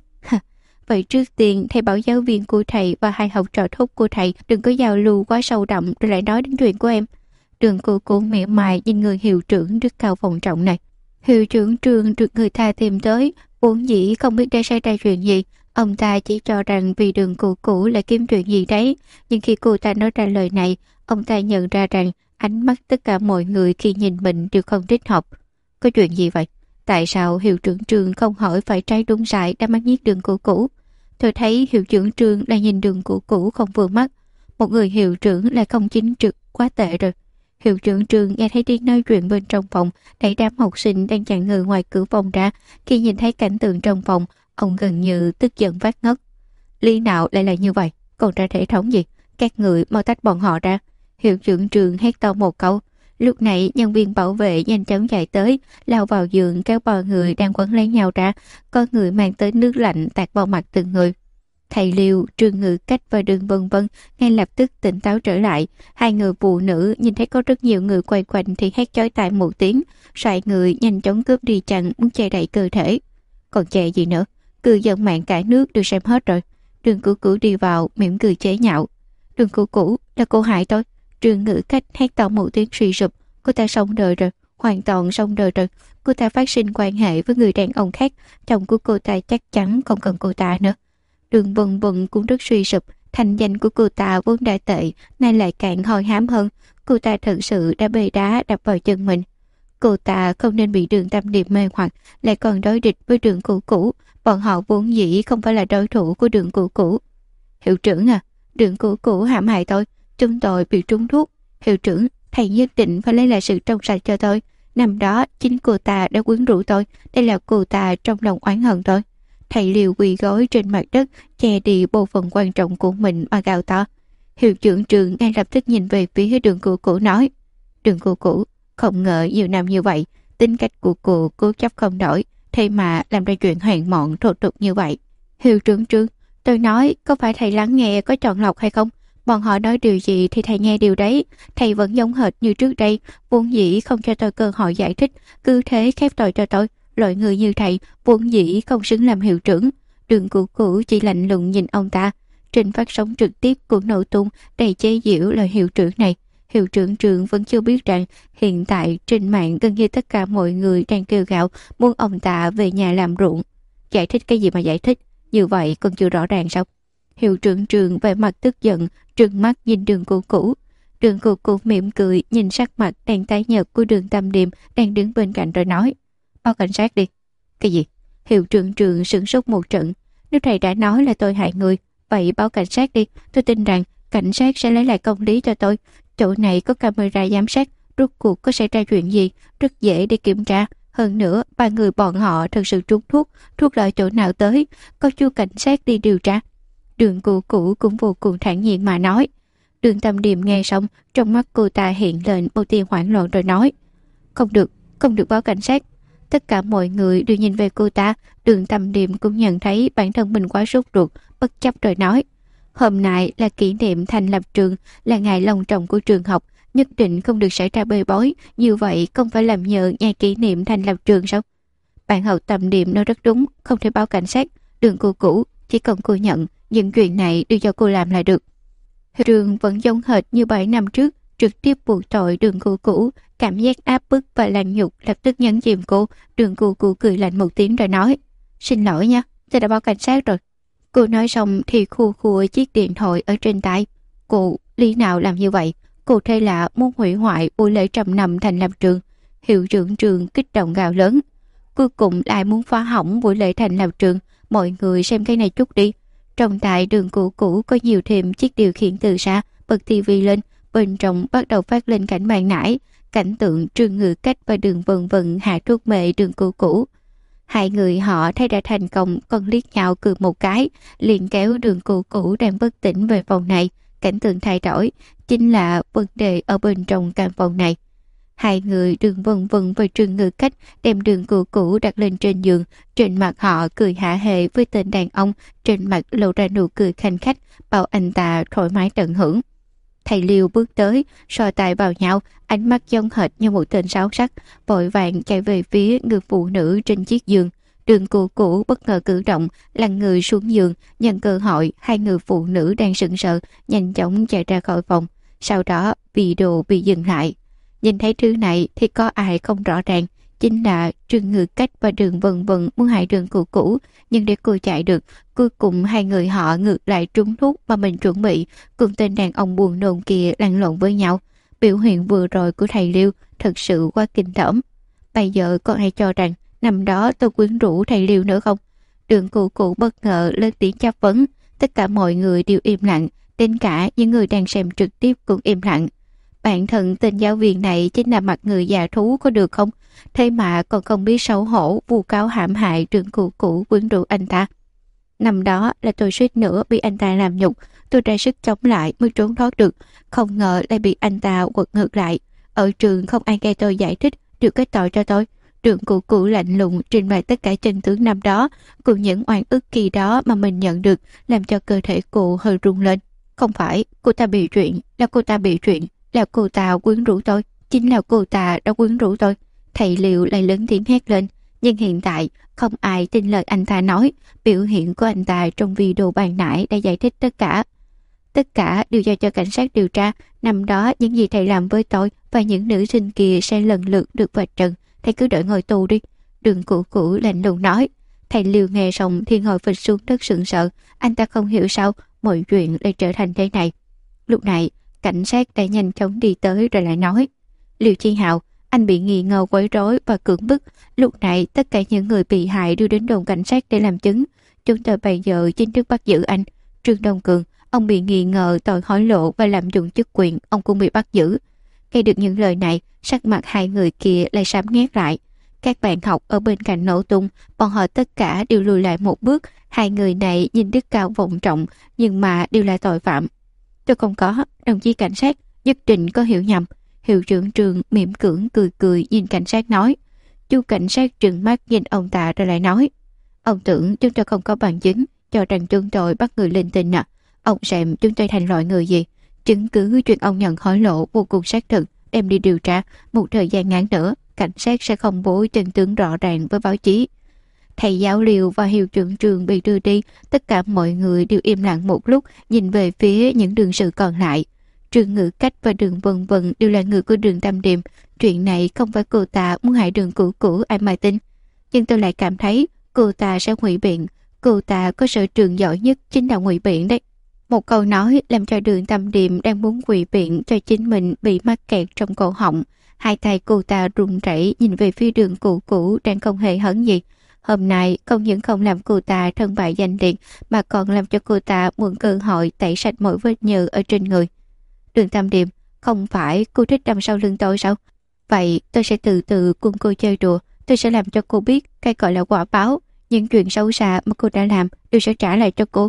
Vậy trước tiên thầy bảo giáo viên của thầy và hai học trò tốt của thầy đừng có giao lưu quá sâu đậm rồi lại nói đến chuyện của em. Đường Cửu Cửu mỉa mai nhìn người hiệu trưởng rất cao vọng trọng này. Hiệu trưởng Trương được người ta tìm tới, vốn dĩ không biết đã xảy ra chuyện gì. Ông ta chỉ cho rằng vì Đường Cửu Cửu lại kiếm chuyện gì đấy. Nhưng khi cô ta nói ra lời này, ông ta nhận ra rằng ánh mắt tất cả mọi người khi nhìn mình đều không thích hợp. Có chuyện gì vậy? Tại sao hiệu trưởng Trương không hỏi phải trái đúng sai đã mắt giết Đường Cửu Cửu? Tôi thấy hiệu trưởng Trương đang nhìn Đường Cửu Cửu không vừa mắt. Một người hiệu trưởng lại không chính trực, quá tệ rồi. Hiệu trưởng Trương nghe thấy tiếng nói chuyện bên trong phòng, đẩy đám học sinh đang chặn người ngoài cửa phòng ra. Khi nhìn thấy cảnh tượng trong phòng, ông gần như tức giận phát ngất. Lý nào lại là như vậy? Còn ra thể thống gì? Các người mau tách bọn họ ra. Hiệu trưởng Trương hét to một câu. Lúc này nhân viên bảo vệ nhanh chóng chạy tới, lao vào giường kéo bao người đang quấn lấy nhau ra. Có người mang tới nước lạnh tạt vào mặt từng người. Thầy Liêu, Trương Ngự Cách và Đường Vân Vân ngay lập tức tỉnh táo trở lại. Hai người phụ nữ nhìn thấy có rất nhiều người quay quanh thì hét chói tai một tiếng, xoay người nhanh chóng cướp đi chặn muốn che đậy cơ thể. Còn che gì nữa? Cư dân mạng cả nước đều xem hết rồi. Đường Cửu Cửu đi vào mỉm cười chế nhạo. Đường Cửu Cửu là cô hại tôi. Trương Ngự Cách hét to một tiếng suy sụp. Cô ta xong đời rồi, hoàn toàn xong đời rồi. Cô ta phát sinh quan hệ với người đàn ông khác, chồng của cô ta chắc chắn không cần cô ta nữa. Đường Vân Vân cũng rất suy sụp, thành danh của cô ta vốn đã tệ, nay lại càng hôi hám hơn. Cô ta thật sự đã bê đá đập vào chân mình. Cô ta không nên bị Đường Tâm Điềm mê hoặc, lại còn đối địch với Đường Cửu Cửu. Bọn họ vốn dĩ không phải là đối thủ của Đường Cửu Cửu. Hiệu trưởng à, Đường Cửu Cửu hãm hại tôi, chúng tôi bị trúng thuốc. Hiệu trưởng, thầy nhất định phải lấy lại sự trong sạch cho tôi. Năm đó chính cô ta đã quyến rũ tôi, đây là cô ta trong lòng oán hận tôi. Thầy Liêu quỳ gối trên mặt đất, che đi bộ phận quan trọng của mình mà gào to. Hiệu trưởng trường ngay lập tức nhìn về phía Đường Cửu Cửu nói. Đường Cửu Cửu, không ngờ nhiều năm như vậy, tính cách của cô cố chấp không đổi, thế mà làm ra chuyện hèn mọn thô tục như vậy. Hiệu trưởng trường, tôi nói có phải thầy lắng nghe có chọn lọc hay không? Bọn họ nói điều gì thì thầy nghe điều đấy. Thầy vẫn giống hệt như trước đây, vốn dĩ không cho tôi cơ hội giải thích, cứ thế khép tội cho tôi. Loại người như thầy vốn dĩ không xứng làm hiệu trưởng. Đường Cửu Cửu chỉ lạnh lùng nhìn ông ta. Trên phát sóng trực tiếp của nổ tung đầy chế giễu lời hiệu trưởng này. Hiệu trưởng trường vẫn chưa biết rằng hiện tại trên mạng gần như tất cả mọi người đang kêu gào muốn ông ta về nhà làm ruộng. Giải thích cái gì mà giải thích? Như vậy còn chưa rõ ràng sao? Hiệu trưởng trường vẻ mặt tức giận, trừng mắt nhìn Đường Cửu Cửu. Đường Cửu Cửu mỉm cười nhìn sắc mặt đang tái nhợt của Đường Tâm Điềm đang đứng bên cạnh rồi nói. Báo cảnh sát đi. Cái gì? Hiệu trưởng trường sửng sốt một trận. Nếu thầy đã nói là tôi hại người, vậy báo cảnh sát đi. Tôi tin rằng cảnh sát sẽ lấy lại công lý cho tôi. Chỗ này có camera giám sát, rốt cuộc có xảy ra chuyện gì, rất dễ để kiểm tra. Hơn nữa, ba người bọn họ thật sự trúng thuốc lợi chỗ nào tới, có chú cảnh sát đi điều tra. Đường Cửu Cửu cũng vô cùng thản nhiên mà nói. Đường Tâm Điềm nghe xong, trong mắt cô ta hiện lên một tia hoảng loạn rồi nói: không được báo cảnh sát. Tất cả mọi người đều nhìn về cô ta. Đường Tâm Điềm cũng nhận thấy bản thân mình quá sốt ruột, bất chấp rồi nói: hôm nay là kỷ niệm thành lập trường, là ngày long trọng của trường học, nhất định không được xảy ra bê bối, như vậy không phải làm nhờ ngày kỷ niệm thành lập trường sao? Bạn học Tâm Điềm nói rất đúng, không thể báo cảnh sát. Đường cô cũ, chỉ cần cô nhận, những chuyện này đều do cô làm là được. Trường vẫn giống hệt như 7 năm trước, trực tiếp buộc tội đường cô cũ. Cảm giác áp bức và lạnh nhục lập tức nhấn chìm cô. Đường cô cũ cười lạnh một tiếng rồi nói: xin lỗi nha, tôi đã báo cảnh sát rồi. Cô nói xong thì khua khua chiếc điện thoại ở trên tay. Cô lý nào làm như vậy? Cô thế là muốn hủy hoại buổi lễ trăm năm thành lập trường. Hiệu trưởng trường kích động gào lớn: cuối cùng lại muốn phá hỏng buổi lễ thành lập trường. Mọi người xem cái này chút đi. Trong tại đường cũ có nhiều thêm chiếc điều khiển từ xa, bật tivi lên, bên trong bắt đầu phát lên cảnh ban nãy, cảnh tượng Trương Ngự Cách và Đường Vân Vân hạ thuốc mê đường cũ. Hai người họ thấy đã thành công, còn liếc nhau cười một cái, liền kéo đường cũ đang bất tỉnh về phòng này. Cảnh tượng thay đổi, chính là vấn đề ở bên trong căn phòng này. Hai người Đường Vân Vân và Trương Ngự Cách đem đường cũ đặt lên trên giường. Trên mặt họ cười hả hê với tên đàn ông, trên mặt lộ ra nụ cười khanh khách, bảo anh ta thoải mái tận hưởng. Thầy Liêu bước tới, soi tay vào nhau, ánh mắt giống hệt như một tên sáo sắc, vội vàng chạy về phía người phụ nữ trên chiếc giường. Đường cũ bất ngờ cử động, lăn người xuống giường, nhân cơ hội hai người phụ nữ đang sững sờ nhanh chóng chạy ra khỏi phòng. Sau đó video bị dừng lại. Nhìn thấy thứ này thì có ai không rõ ràng, chính là Trương Ngự Cách và Đường Vân Vân muốn hại đường cũ, nhưng để cô chạy được, cuối cùng hai người họ ngược lại trúng thuốc mà mình chuẩn bị, cùng tên đàn ông buồn nôn kia lăn lộn với nhau. Biểu hiện vừa rồi của thầy Liêu thật sự quá kinh tởm. Bây giờ con ai cho rằng năm đó tôi quyến rũ thầy Liêu nữa không? Đường cũ bất ngờ lên tiếng chất vấn. Tất cả mọi người đều im lặng, đến cả những người đang xem trực tiếp cũng im lặng. Bản thân tên giáo viên này chính là mặt người già thú có được không? Thế mà còn không biết xấu hổ vu cáo hãm hại đường cũ quyến rũ anh ta. Năm đó là tôi suýt nữa bị anh ta làm nhục, tôi ra sức chống lại mới trốn thoát được, không ngờ lại bị anh ta quật ngược lại. Ở trường không ai nghe tôi giải thích được cái tội cho tôi. Đường cũ lạnh lùng trình bày tất cả chân tướng năm đó, cùng những oan ức kỳ đó mà mình nhận được, làm cho cơ thể cô hơi rung lên. Không phải cô ta bị chuyện, là cô ta bị chuyện, là cô ta quyến rũ tôi, chính là cô ta đã quyến rũ tôi. Thầy Liêu lại lớn tiếng hét lên, nhưng hiện tại không ai tin lời anh ta nói. Biểu hiện của anh ta trong video ban nãy đã giải thích tất cả. Tất cả đều do cho cảnh sát điều tra. Năm đó những gì thầy làm với tôi và những nữ sinh kia sẽ lần lượt được vạch trần. Thầy cứ đợi ngồi tù đi. Đường cũ lạnh lùng nói. Thầy Liêu nghe xong thì ngồi phịch xuống đất sững sờ. Anh ta không hiểu sao mọi chuyện lại trở thành thế này. Lúc này cảnh sát đã nhanh chóng đi tới rồi lại nói: Liêu Chi Hạo, anh bị nghi ngờ quấy rối và cưỡng bức. Lúc này tất cả những người bị hại đưa đến đồn cảnh sát để làm chứng. Chúng tôi bây giờ chính thức bắt giữ anh. Trương Đông Cường, ông bị nghi ngờ tội hối lộ và lạm dụng chức quyền, ông cũng bị bắt giữ. Nghe được những lời này, sắc mặt hai người kia lại xám nghét lại. Các bạn học ở bên cạnh nổ tung, bọn họ tất cả đều lùi lại một bước. Hai người này nhìn đức cao vọng trọng, nhưng mà đều là tội phạm. Tôi không có, đồng chí cảnh sát, nhất định có hiểu nhầm. Hiệu trưởng trường mỉm cưỡng cười nhìn cảnh sát nói. Chú cảnh sát trừng mắt nhìn ông ta rồi lại nói: ông tưởng chúng tôi không có bằng chứng, cho rằng chúng tôi bắt người linh tinh à? Ông xem chúng tôi thành loại người gì? Chứng cứ chuyện ông nhận hối lộ vô cùng xác thực, đem đi điều tra. Một thời gian ngắn nữa, cảnh sát sẽ công bố chân tướng rõ ràng với báo chí. Thầy giáo Liêu và hiệu trưởng trường bị đưa đi, tất cả mọi người đều im lặng một lúc, nhìn về phía những đương sự còn lại. Trương Ngự Cách và Đường Vân Vân đều là người của Đường Tâm Điềm. Chuyện này không phải cô ta muốn hại đường cũ ai mà tin. Nhưng tôi lại cảm thấy cô ta sẽ ngụy biện. Cô ta có sở trường giỏi nhất chính là ngụy biện đấy. Một câu nói làm cho Đường Tâm Điềm đang muốn ngụy biện cho chính mình bị mắc kẹt trong cổ họng. Hai tay cô ta run rẩy nhìn về phía đường cũ đang không hề hấn gì. Hôm nay không những không làm cô ta thân bại danh liệt, mà còn làm cho cô ta mượn cơ hội tẩy sạch mọi vết nhơ ở trên người. Đường Tâm Điềm, không phải cô thích đâm sau lưng tôi sao? Vậy tôi sẽ từ từ cùng cô chơi đùa. Tôi sẽ làm cho cô biết cái gọi là quả báo. Những chuyện xấu xa mà cô đã làm đều sẽ trả lại cho cô.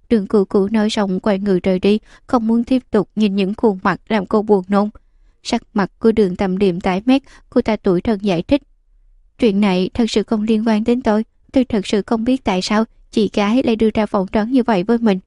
Đường Cửu Cửu nói xong quay người rời đi, không muốn tiếp tục nhìn những khuôn mặt làm cô buồn nôn. Sắc mặt của Đường Tầm Điềm tái mét, cô ta tủi thân giải thích. Chuyện này thật sự không liên quan đến tôi thật sự không biết tại sao chị gái lại đưa ra phỏng đoán như vậy với mình.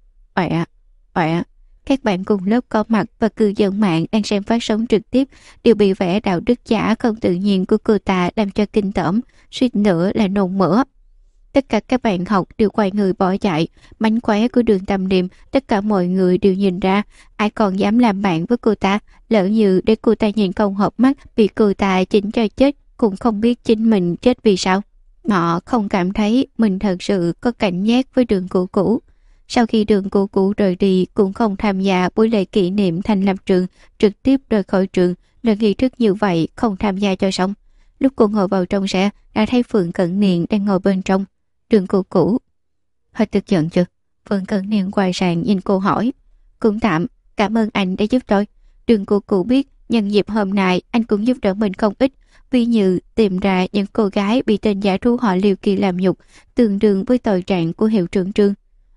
Ọe, các bạn cùng lớp có mặt và cư dân mạng đang xem phát sóng trực tiếp đều bị vẻ đạo đức giả không tự nhiên của cô ta làm cho kinh tởm, suýt nữa là nôn mửa. Tất cả các bạn học đều quay người bỏ chạy, mánh khóe của Đường Tầm Điềm tất cả mọi người đều nhìn ra, ai còn dám làm bạn với cô ta, lỡ như để cô ta nhìn không hợp mắt bị cô ta chỉnh cho chết cũng không biết chính mình chết vì sao. Họ không cảm thấy mình thật sự có cảnh giác với Đường Cửu Cửu. Sau khi Đường Cửu Cửu rời đi cũng không tham gia buổi lễ kỷ niệm thành lập trường, trực tiếp rời khỏi trường, lần nghi thức như vậy không tham gia cho xong. Lúc cô ngồi vào trong xe đã thấy Phượng Cẩn Niên đang ngồi bên trong. Đường Cửu Cửu hơi tức giận chưa? Phượng Cẩn Niên quay sang nhìn cô hỏi. Cũng tạm, cảm ơn anh đã giúp tôi. Đường Cửu Cửu biết nhân dịp hôm nay anh cũng giúp đỡ mình không ít, vì như tìm ra những cô gái bị tên giả thú họ Liêu kia làm nhục, tương đương với tội trạng của hiệu trưởng Trương.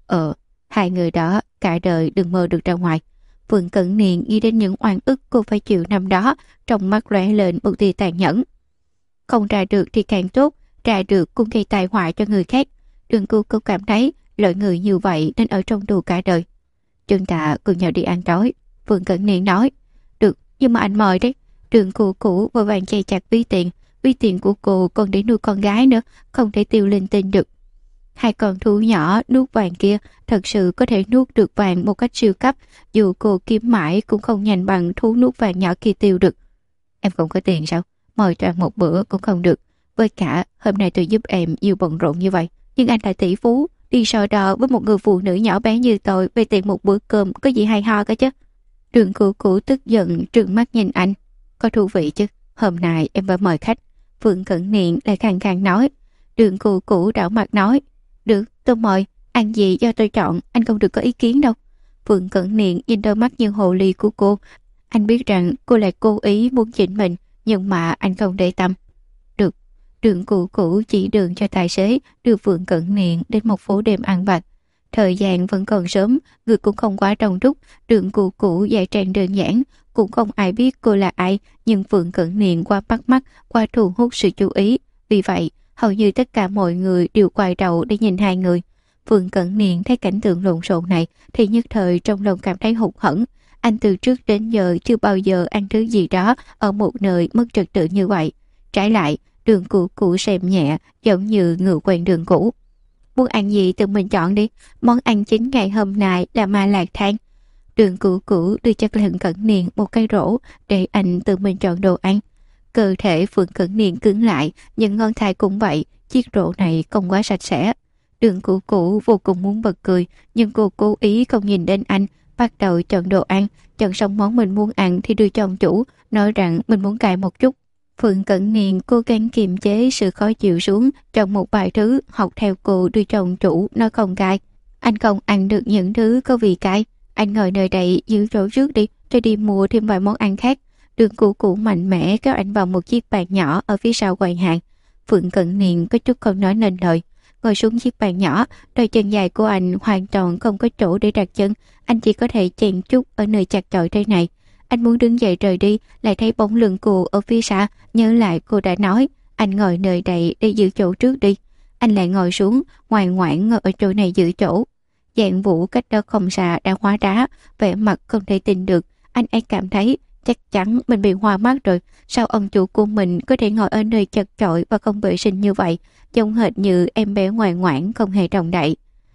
Hai người đó cả đời đừng mơ được ra ngoài. Phượng Cẩn Niên nghĩ đến những oan ức cô phải chịu năm đó, trong mắt lóe lên một tia tàn nhẫn. Không ra được thì càng tốt, ra được cũng gây tai họa cho người khác. Đường Cửu Cửu cảm thấy loại người như vậy nên ở trong tù cả đời. Chúng ta cùng nhau đi ăn tối, Phượng Cẩn Niên nói. Được, nhưng mà anh mời đấy. Đường Cửu Cửu vội vàng chay chặt ví tiền của cô còn để nuôi con gái nữa, không thể tiêu linh tinh được. Hai con thú nhỏ nuốt vàng kia thật sự có thể nuốt được vàng một cách siêu cấp, dù cô kiếm mãi cũng không nhanh bằng thú nuốt vàng nhỏ kia tiêu được. Em không có tiền sao? Mời cho ăn một bữa cũng không được. Với cả hôm nay tôi giúp em nhiều bận rộn như vậy, nhưng anh là tỷ phú, đi so đo với một người phụ nữ nhỏ bé như tôi về tiền một bữa cơm có gì hay ho cả chứ. Đường Cửu Cửu tức giận trừng mắt nhìn anh. Có thú vị chứ, hôm nay em phải mời khách. Phượng Cẩn Niên lại khàn khàn nói. Đường Cửu Cửu đảo mặt nói. Được, tôi mời, ăn gì do tôi chọn, anh không được có ý kiến đâu. Phượng Cẩn Niên nhìn đôi mắt như hồ ly của cô. Anh biết rằng cô lại cố ý muốn chỉnh mình, nhưng mà anh không để tâm. Được, Đường Cửu Cửu chỉ đường cho tài xế đưa Phượng Cẩn Niên đến một phố đêm ăn vặt. Thời gian vẫn còn sớm, người cũng không quá đông đúc. Đường Cửu Cửu dạy trang đơn giản, cũng không ai biết cô là ai, nhưng Phượng Cẩn Niên qua bắt mắt, qua thu hút sự chú ý. Vì vậy, hầu như tất cả mọi người đều quay đầu để nhìn hai người. Phượng Cẩn Niên thấy cảnh tượng lộn xộn này thì nhất thời trong lòng cảm thấy hụt hẫng. Anh từ trước đến giờ chưa bao giờ ăn thứ gì đó ở một nơi mất trật tự như vậy. Trái lại, Đường Cửu Cửu xem nhẹ, giống như người quen đường cũ. Muốn ăn gì tự mình chọn đi, món ăn chính ngày hôm nay là ma lạc thang. Đường Cửu Cửu đưa cho Phượng Cẩn Niên một cái rổ để anh tự mình chọn đồ ăn. Cơ thể Phượng Cẩn Niên cứng lại, nhưng ngon thai cũng vậy, chiếc rổ này không quá sạch sẽ. Đường Cửu Cửu vô cùng muốn bật cười, nhưng cô cố ý không nhìn đến anh, bắt đầu chọn đồ ăn, chọn xong món mình muốn ăn thì đưa cho ông chủ, nói rằng mình muốn cài một chút. Phượng Cẩn Niên cố gắng kiềm chế sự khó chịu xuống, chọn một vài thứ học theo cô đưa cho ông chủ, nói không cay. Anh không ăn được những thứ có vị cay, anh ngồi nơi đây giữ chỗ trước đi, rồi đi mua thêm vài món ăn khác. Đường Cửu Cửu mạnh mẽ kéo anh vào một chiếc bàn nhỏ ở phía sau quầy hàng. Phượng Cẩn Niên có chút không nói nên lời, ngồi xuống chiếc bàn nhỏ, đôi chân dài của anh hoàn toàn không có chỗ để đặt chân, anh chỉ có thể chèn chút ở nơi chặt chội thế này. Anh muốn đứng dậy rời đi, lại thấy bóng lưng cô ở phía xa, nhớ lại cô đã nói, anh ngồi nơi đây để giữ chỗ trước đi. Anh lại ngồi xuống, ngoan ngoãn ngồi ở chỗ này giữ chỗ. Dạng Vũ cách đó không xa đã hóa đá, vẻ mặt không thể tin được. Anh ấy cảm thấy chắc chắn mình bị hoa mắt rồi. Sao ông chủ của mình có thể ngồi ở nơi chật chội và không vệ sinh như vậy, trông hệt như em bé ngoan ngoãn không hề động đậy.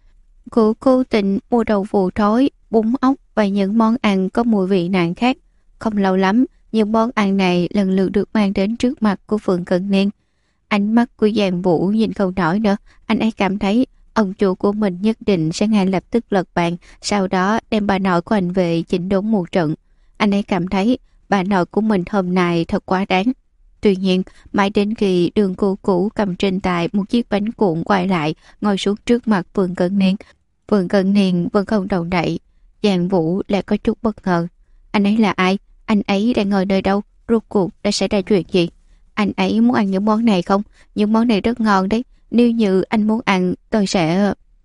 Cô cố tình mua đầu vụ thối, bún ốc và những món ăn có mùi vị nặng khác. Không lâu lắm, những món ăn này lần lượt được mang đến trước mặt của Phượng Cẩn Niên. Ánh mắt của Giang Vũ nhìn không nổi nữa, anh ấy cảm thấy ông chủ của mình nhất định sẽ ngay lập tức lật bàn, sau đó đem bà nội của anh về chỉnh đốn một trận. Anh ấy cảm thấy bà nội của mình hôm nay thật quá đáng. Tuy nhiên, mãi đến khi Đường Cửu Cửu cầm trên tay một chiếc bánh cuộn quay lại, ngồi xuống trước mặt Phượng Cẩn Niên. Phượng Cẩn Niên vẫn không động đậy. Giang Vũ lại có chút bất ngờ. Anh ấy là ai? Anh ấy đang ngồi nơi đâu? Rốt cuộc đã xảy ra chuyện gì? Anh ấy muốn ăn những món này không? Những món này rất ngon đấy. Nếu như anh muốn ăn, tôi sẽ...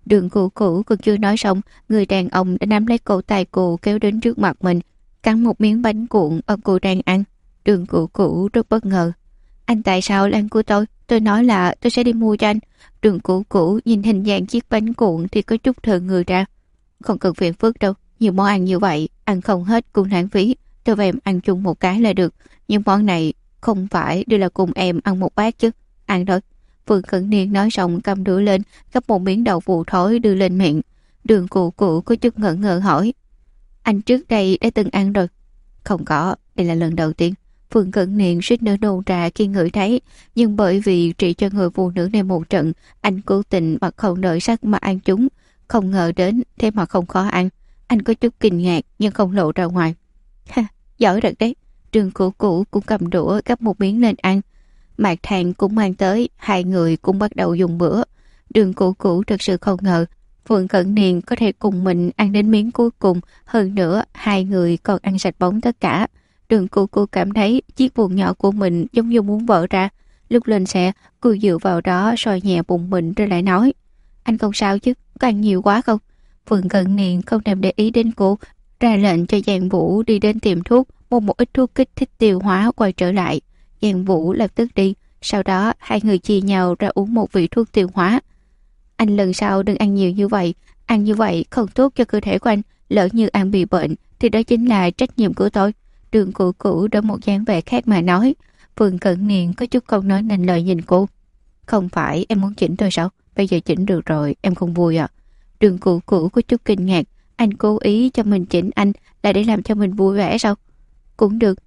Đường Cửu Cửu còn chưa nói xong, người đàn ông đã nắm lấy cổ tay cô kéo đến trước mặt mình, cắn một miếng bánh cuộn ở cô đang ăn. Đường Cửu Cửu rất bất ngờ. Anh tại sao lại ăn của tôi? Tôi nói là tôi sẽ đi mua cho anh. Đường Cửu Cửu nhìn hình dạng chiếc bánh cuộn thì có chút thờ người ra. Không cần phiền phức đâu, nhiều món ăn như vậy, ăn không hết cũng lãng phí. Tôi và em ăn chung một cái là được. Nhưng món này không phải đưa là cùng em ăn một bát chứ. Ăn thôi. Phương Cẩn Niên nói xong cầm đũa lên, gắp một miếng đậu phụ thối đưa lên miệng. Đường Cửu Cửu có chút ngỡ ngơ hỏi. Anh trước đây đã từng ăn rồi? Không có, đây là lần đầu tiên. Phương Cẩn Niên suýt nữa nôn ra khi ngửi thấy, nhưng bởi vì trị cho người phụ nữ này một trận, anh cố tình mặt không đợi sắc mà ăn chúng. Không ngờ đến, thế mà không khó ăn. Anh có chút kinh ngạc nhưng không lộ ra ngoài. Ha, giỏi thật đấy. Đường Cửu Cửu cũng cầm đũa gắp một miếng lên ăn. Mạc Thang cũng mang tới, hai người cũng bắt đầu dùng bữa. Đường Cửu Cửu thật sự không ngờ Phương Cẩn Niên có thể cùng mình ăn đến miếng cuối cùng, hơn nữa hai người còn ăn sạch bóng tất cả. Đường Cửu Cửu cảm thấy chiếc bụng nhỏ của mình giống như muốn vỡ ra. Lúc lên xe, cô dựa vào đó soi nhẹ bụng mình rồi lại nói: Anh không sao chứ, có ăn nhiều quá không? Phương Cẩn Niên không thèm để ý đến cô, ra lệnh cho Giang Vũ đi đến tiệm thuốc, mua một ít thuốc kích thích tiêu hóa quay trở lại. Giang Vũ lập tức đi, sau đó hai người chia nhau ra uống một vị thuốc tiêu hóa. Anh lần sau đừng ăn nhiều như vậy, ăn như vậy không tốt cho cơ thể của anh, lỡ như ăn bị bệnh thì đó chính là trách nhiệm của tôi. Đường Cửu Cửu đã một dáng vẻ khác mà nói. Phương Cẩn Niên có chút không nói nên lời nhìn cô. Không phải em muốn chỉnh tôi sao? Bây giờ chỉnh được rồi, em không vui à? Đường Cửu Cửu có chút kinh ngạc. Anh cố ý cho mình chỉnh anh là để làm cho mình vui vẻ sao? Cũng được.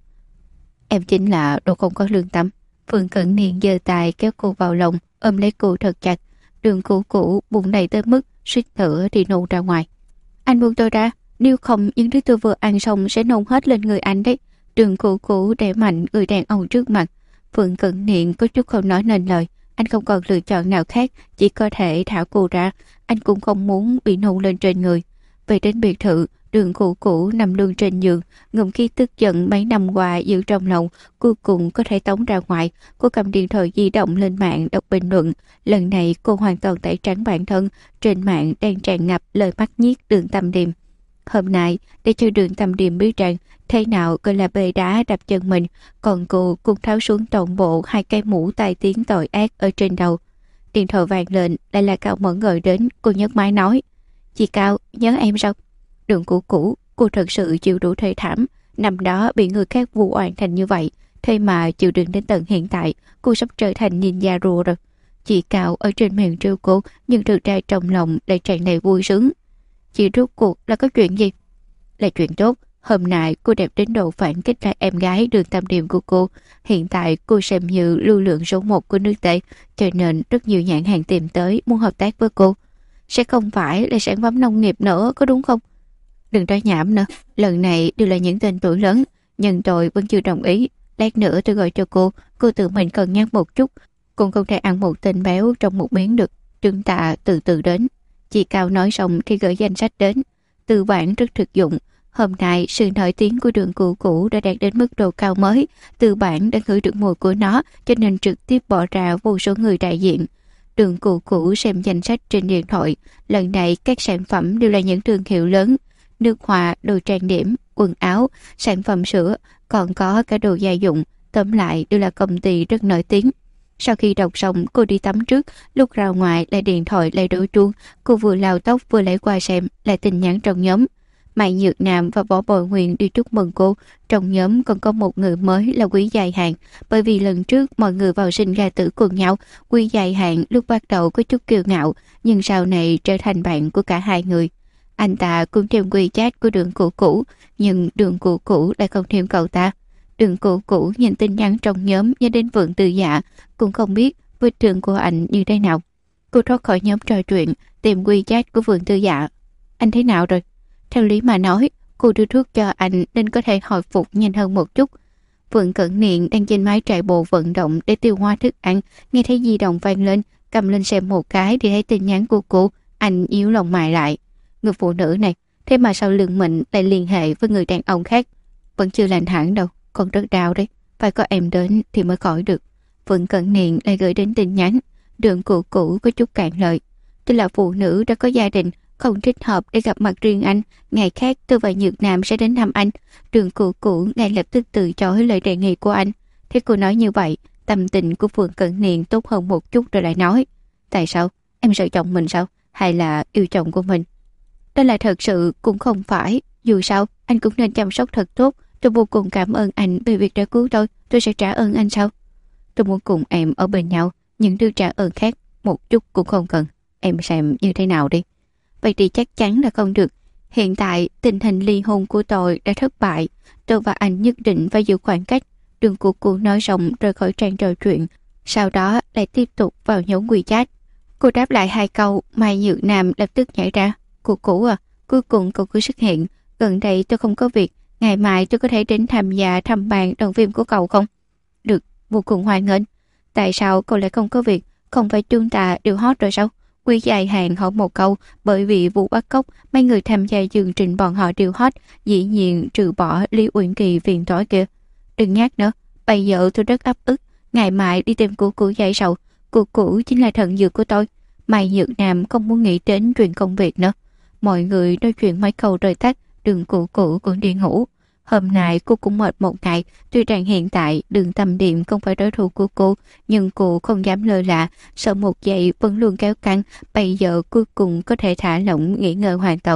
Em chính là đồ không có lương tâm. Phương Cẩn Niên giơ tay kéo cô vào lòng, ôm lấy cô thật chặt. Đường Cửu Cửu bụng đầy tới mức suýt nữa thì nôn ra ngoài. Anh buông tôi ra, nếu không những thứ tôi vừa ăn xong sẽ nôn hết lên người anh đấy. Đường Cửu Cửu đè mạnh người đàn ông trước mặt. Phương Cẩn Niên có chút không nói nên lời. Anh không còn lựa chọn nào khác, chỉ có thể thả cô ra. Anh cũng không muốn bị nôn lên trên người. Về đến biệt thự, Đường Cửu Cửu nằm lưng trên giường, ngụm khi tức giận mấy năm qua giữ trong lòng, cuối cùng có thể tống ra ngoài. Cô cầm điện thoại di động lên mạng đọc bình luận. Lần này cô hoàn toàn tẩy trắng bản thân. Trên mạng đang tràn ngập lời mắc nhiếc Đường Tâm Điềm. Hôm nay, để cho Đường Tâm Điềm biết rằng thế nào gọi là bê đá đập chân mình, còn cô cũng tháo xuống toàn bộ hai cái mũ tai tiếng tội ác ở trên đầu. Điện thoại vang lên, lại là Cao Mẫn gọi đến. Cô nhấc máy nói: Chị Cao, nhớ em sao? Đường Cửu Cửu, cô thật sự chịu đủ thê thảm. Năm đó bị người khác vu oan thành như vậy, thế mà chịu đựng đến tận hiện tại, cô sắp trở thành ninja rùa rồi. Chị Cao ở trên miệng trêu cô, nhưng thực ra trong lòng lại tràn đầy vui sướng. Chị rốt cuộc là có chuyện gì? Là chuyện tốt. Hôm nay cô đẹp đến độ phản kích lại em gái Đường Tâm Điềm của cô. Hiện tại cô xem như lưu lượng số 1 của nước Tây, cho nên rất nhiều nhãn hàng tìm tới muốn hợp tác với cô. Sẽ không phải là sản phẩm nông nghiệp nữa, có đúng không? Đừng nói nhảm nữa, lần này đều là những tên tuổi lớn, nhưng tôi vẫn chưa đồng ý. Lát nữa tôi gọi cho cô tự mình cân nhắc một chút, cũng không thể ăn một tên béo trong một miếng được. Chúng ta từ từ đến. Chị Cao nói xong thì gửi danh sách đến. Từ bản rất thực dụng. Hôm nay sự nổi tiếng của Đường Cửu Cửu đã đạt đến mức độ cao mới. Từ bản đã ngửi được mùi của nó, cho nên trực tiếp bỏ ra vô số người đại diện. Đường Cửu Cửu xem danh sách trên điện thoại. Lần này các sản phẩm đều là những thương hiệu lớn: nước hoa, đồ trang điểm, quần áo, sản phẩm sữa, còn có cả đồ gia dụng. Tóm lại đều là công ty rất nổi tiếng. Sau khi đọc xong, cô đi tắm trước. Lúc ra ngoài lại điện thoại lại đổ chuông. Cô vừa lau tóc vừa lấy qua xem lại tin nhắn trong nhóm. Mạnh Nhược Nam và Võ Bồi Huyền đi chúc mừng cô. Trong nhóm còn có một người mới là Quý Dài Hạn. Bởi vì lần trước mọi người vào sinh ra tử cùng nhau, Quý Dài Hạn lúc bắt đầu có chút kiêu ngạo, nhưng sau này trở thành bạn của cả hai người. Anh ta cũng thêm WeChat của Đường Cửu Cửu, nhưng Đường Cửu Cửu lại không thêm cậu ta. Đường Cửu Cửu nhìn tin nhắn trong nhóm nhớ đến Vượng Tư Dạ, cũng không biết vết thương của anh như thế nào. Cô thoát khỏi nhóm trò chuyện, tìm WeChat của Vượng Tư Dạ. Anh thế nào rồi? Theo lý mà nói, cô đưa thuốc cho anh nên có thể hồi phục nhanh hơn một chút. Vượng Cẩn Niên đang trên máy chạy bộ vận động để tiêu hóa thức ăn, nghe thấy di động vang lên, cầm lên xem một cái thì thấy tin nhắn của cô. Anh yếu lòng mày lại. Người phụ nữ này, thế mà sau lưng mình lại liên hệ với người đàn ông khác. Vẫn chưa lành hẳn đâu, còn rất đau đấy. Phải có em đến thì mới khỏi được. Vượng Cẩn Niên lại gửi đến tin nhắn. Đường Cửu Cửu có chút cạn lời. Tôi là phụ nữ đã có gia đình, không thích hợp để gặp mặt riêng anh. Ngày khác tôi và Nhược Nam sẽ đến thăm anh. Đường Cửu ngay lập tức từ chối lời đề nghị của anh. Thế cô nói như vậy, tâm tình của Phượng Cận Niên tốt hơn một chút rồi lại nói. Tại sao? Em sợ chồng mình sao? Hay là yêu chồng của mình? Đó là thật sự cũng không phải. Dù sao, anh cũng nên chăm sóc thật tốt. Tôi vô cùng cảm ơn anh về việc đã cứu tôi sẽ trả ơn anh sao? Tôi muốn cùng em ở bên nhau, những thứ trả ơn khác một chút cũng không cần. Em xem như thế nào đi. Vậy thì chắc chắn là không được. Hiện tại tình hình ly hôn của tôi đã thất bại. Tôi và anh nhất định phải giữ khoảng cách. Đường Cửu nói xong rời khỏi trang trò chuyện. Sau đó lại tiếp tục vào nhóm WeChat. Cô đáp lại 2 câu, Mai Nhược Nam lập tức nhảy ra. Cửu à, cuối cùng cậu cứ xuất hiện. Gần đây tôi không có việc. Ngày mai tôi có thể đến tham gia thăm bàn đoàn phim của cậu không? Được, vô cùng hoan nghênh. Tại sao cậu lại không có việc? Không phải chúng ta đều hot rồi sao? Quy dài hàng hỏi một câu, bởi vì vụ bắt cóc, mấy người tham gia chương trình bọn họ đều hot, dĩ nhiên trừ bỏ Lý Uyển Kỳ phiền toái kia. Đừng nhắc nữa, bây giờ tôi rất ấp ức, ngày mai đi tìm Cửu giải sầu. Cửu chính là thần dược của tôi. Mai Nhược Nam không muốn nghĩ đến chuyện công việc nữa. Mọi người nói chuyện mấy câu rồi tắt, Đường Cửu cũng đi ngủ. Hôm nay cô cũng mệt một ngày, tuy rằng hiện tại Đường Tâm Điềm không phải đối thủ của cô, nhưng cô không dám lơ là, sợ một giây vẫn luôn kéo căng, bây giờ cuối cùng có thể thả lỏng nghỉ ngơi hoàn toàn.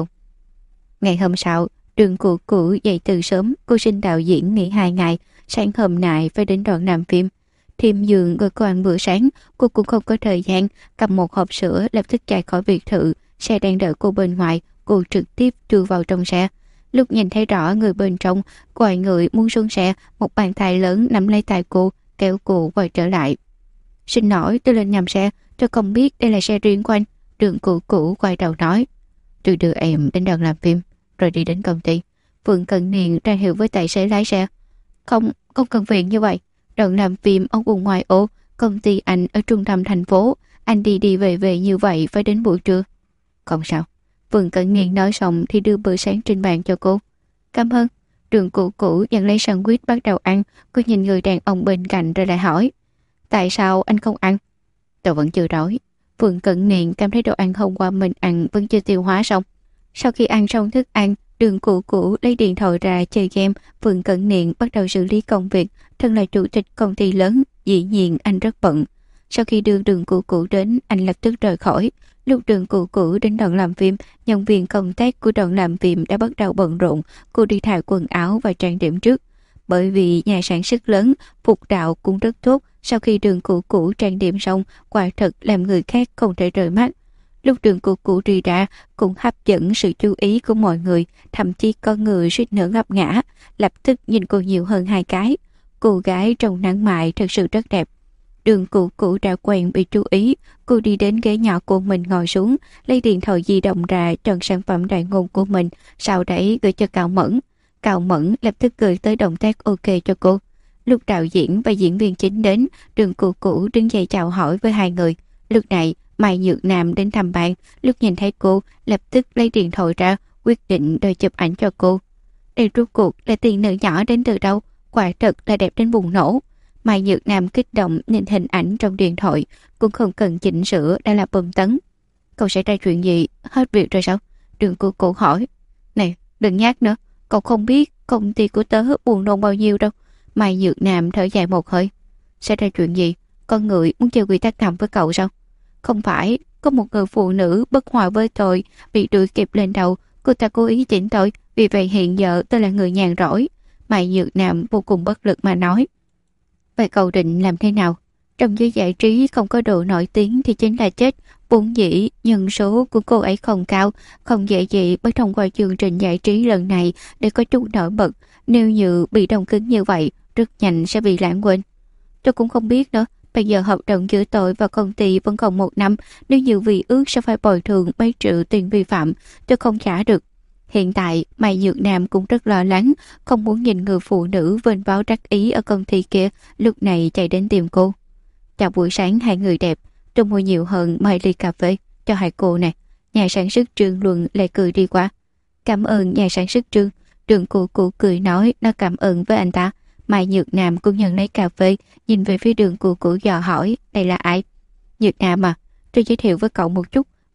Ngày hôm sau, Đường Cửu dậy từ sớm, cô xin đạo diễn nghỉ 2 ngày, sáng hôm nay phải đến đoàn làm phim. Thêm giường rồi cô ăn bữa sáng, cô cũng không có thời gian, cầm một hộp sữa lập tức chạy khỏi biệt thự, xe đang đợi cô bên ngoài, cô trực tiếp chui vào trong xe. Lúc nhìn thấy rõ người bên trong, quay người muốn xuống xe, một bàn tay lớn nắm lấy tay cô, kéo cô quay trở lại. Xin lỗi, tôi lên nhầm xe, tôi không biết đây là xe riêng của anh. Đường Cửu quay đầu nói. Tôi đưa em đến đoàn làm phim, rồi đi đến công ty. Phượng Cận Niên ra hiệu với tài xế lái xe. Không cần phiền như vậy. Đoàn làm phim ở vùng ngoại ô, công ty anh ở trung tâm thành phố. Anh đi về như vậy phải đến buổi trưa. Không sao. Phượng Cận Niên nói xong thì đưa bữa sáng trên bàn cho cô. Cảm ơn. Đường Cửu nhận lấy sandwich bắt đầu ăn. Cô nhìn người đàn ông bên cạnh rồi lại hỏi. Tại sao anh không ăn? Tôi vẫn chưa đói. Phượng Cận Niên cảm thấy đồ ăn hôm qua mình ăn vẫn chưa tiêu hóa xong. Sau khi ăn xong thức ăn, Đường Cửu lấy điện thoại ra chơi game. Phượng Cận Niên bắt đầu xử lý công việc. Thân là chủ tịch công ty lớn, dĩ nhiên anh rất bận. Sau khi đưa Đường Cửu đến, anh lập tức rời khỏi. Lúc Đường Cửu đến đoàn làm phim, nhân viên công tác của đoàn làm phim đã bắt đầu bận rộn. Cô đi thay quần áo và trang điểm trước. Bởi vì nhà sản xuất lớn, phục đạo cũng rất tốt. Sau khi Đường Cửu trang điểm xong, quả thật làm người khác không thể rời mắt. Lúc Đường Cửu đi ra, cũng hấp dẫn sự chú ý của mọi người, thậm chí có người suýt nữa ngã ngã, lập tức nhìn cô nhiều hơn 2 cái. Cô gái trông nắng mại thật sự rất đẹp. Đường Cửu đã quen bị chú ý, cô đi đến ghế nhỏ của mình ngồi xuống, lấy điện thoại di động ra chọn sản phẩm đại ngôn của mình, sau đấy gửi cho Cao Mẫn. Cao Mẫn lập tức gửi tới động tác ok cho cô. Lúc đạo diễn và diễn viên chính đến, Đường Cửu đứng dậy chào hỏi với 2 người. Lúc này, Mai Nhược Nam đến thăm bạn, lúc nhìn thấy cô, lập tức lấy điện thoại ra, quyết định đòi chụp ảnh cho cô. Đây rốt cuộc là tiền nữ nhỏ đến từ đâu, quả thật là đẹp đến bùng nổ. Mai Nhược Nam kích động nhìn hình ảnh trong điện thoại, cũng không cần chỉnh sửa đã là bom tấn. Cậu xảy ra chuyện gì, hết việc rồi sao? Đường Cửu hỏi. Này, đừng nhắc nữa, cậu không biết công ty của tớ buồn nôn bao nhiêu đâu. Mai Nhược Nam thở dài một hơi. Xảy ra chuyện gì? Con người muốn chơi quy tắc ngầm với cậu sao? Không phải, có một người phụ nữ bất hòa với tôi, bị đuổi kịp lên đầu, cô ta cố ý chỉnh tôi, vì vậy hiện giờ tôi là người nhàn rỗi. Mai Nhược Nam vô cùng bất lực mà nói. Vậy cậu định làm thế nào? Trong giới giải trí không có độ nổi tiếng thì chính là chết. Vốn dĩ nhân số của cô ấy không cao, không dễ gì mới thông qua chương trình giải trí lần này để có chút nổi bật. Nếu như bị đông cứng như vậy, rất nhanh sẽ bị lãng quên. Tôi cũng không biết nữa. Bây giờ hợp đồng giữa tôi và công ty vẫn còn 1 năm. Nếu như vì ước sẽ phải bồi thường mấy triệu tiền vi phạm, tôi không trả được. Hiện tại, Mai Nhược Nam cũng rất lo lắng, không muốn nhìn người phụ nữ vênh váo đắc ý ở công ty kia, lúc này chạy đến tìm cô. Chào buổi sáng 2 người đẹp, tôi mua nhiều hơn 2 ly cà phê cho 2 cô nè. Nhà sản xuất Trương Luân lại cười đi qua. Cảm ơn nhà sản xuất Trương. Đường Cửu cười nói nó cảm ơn với anh ta. Mai Nhược Nam cũng nhận lấy cà phê, nhìn về phía Đường Cửu dò hỏi, đây là ai? Nhược Nam à, tôi giới thiệu với cậu một chút,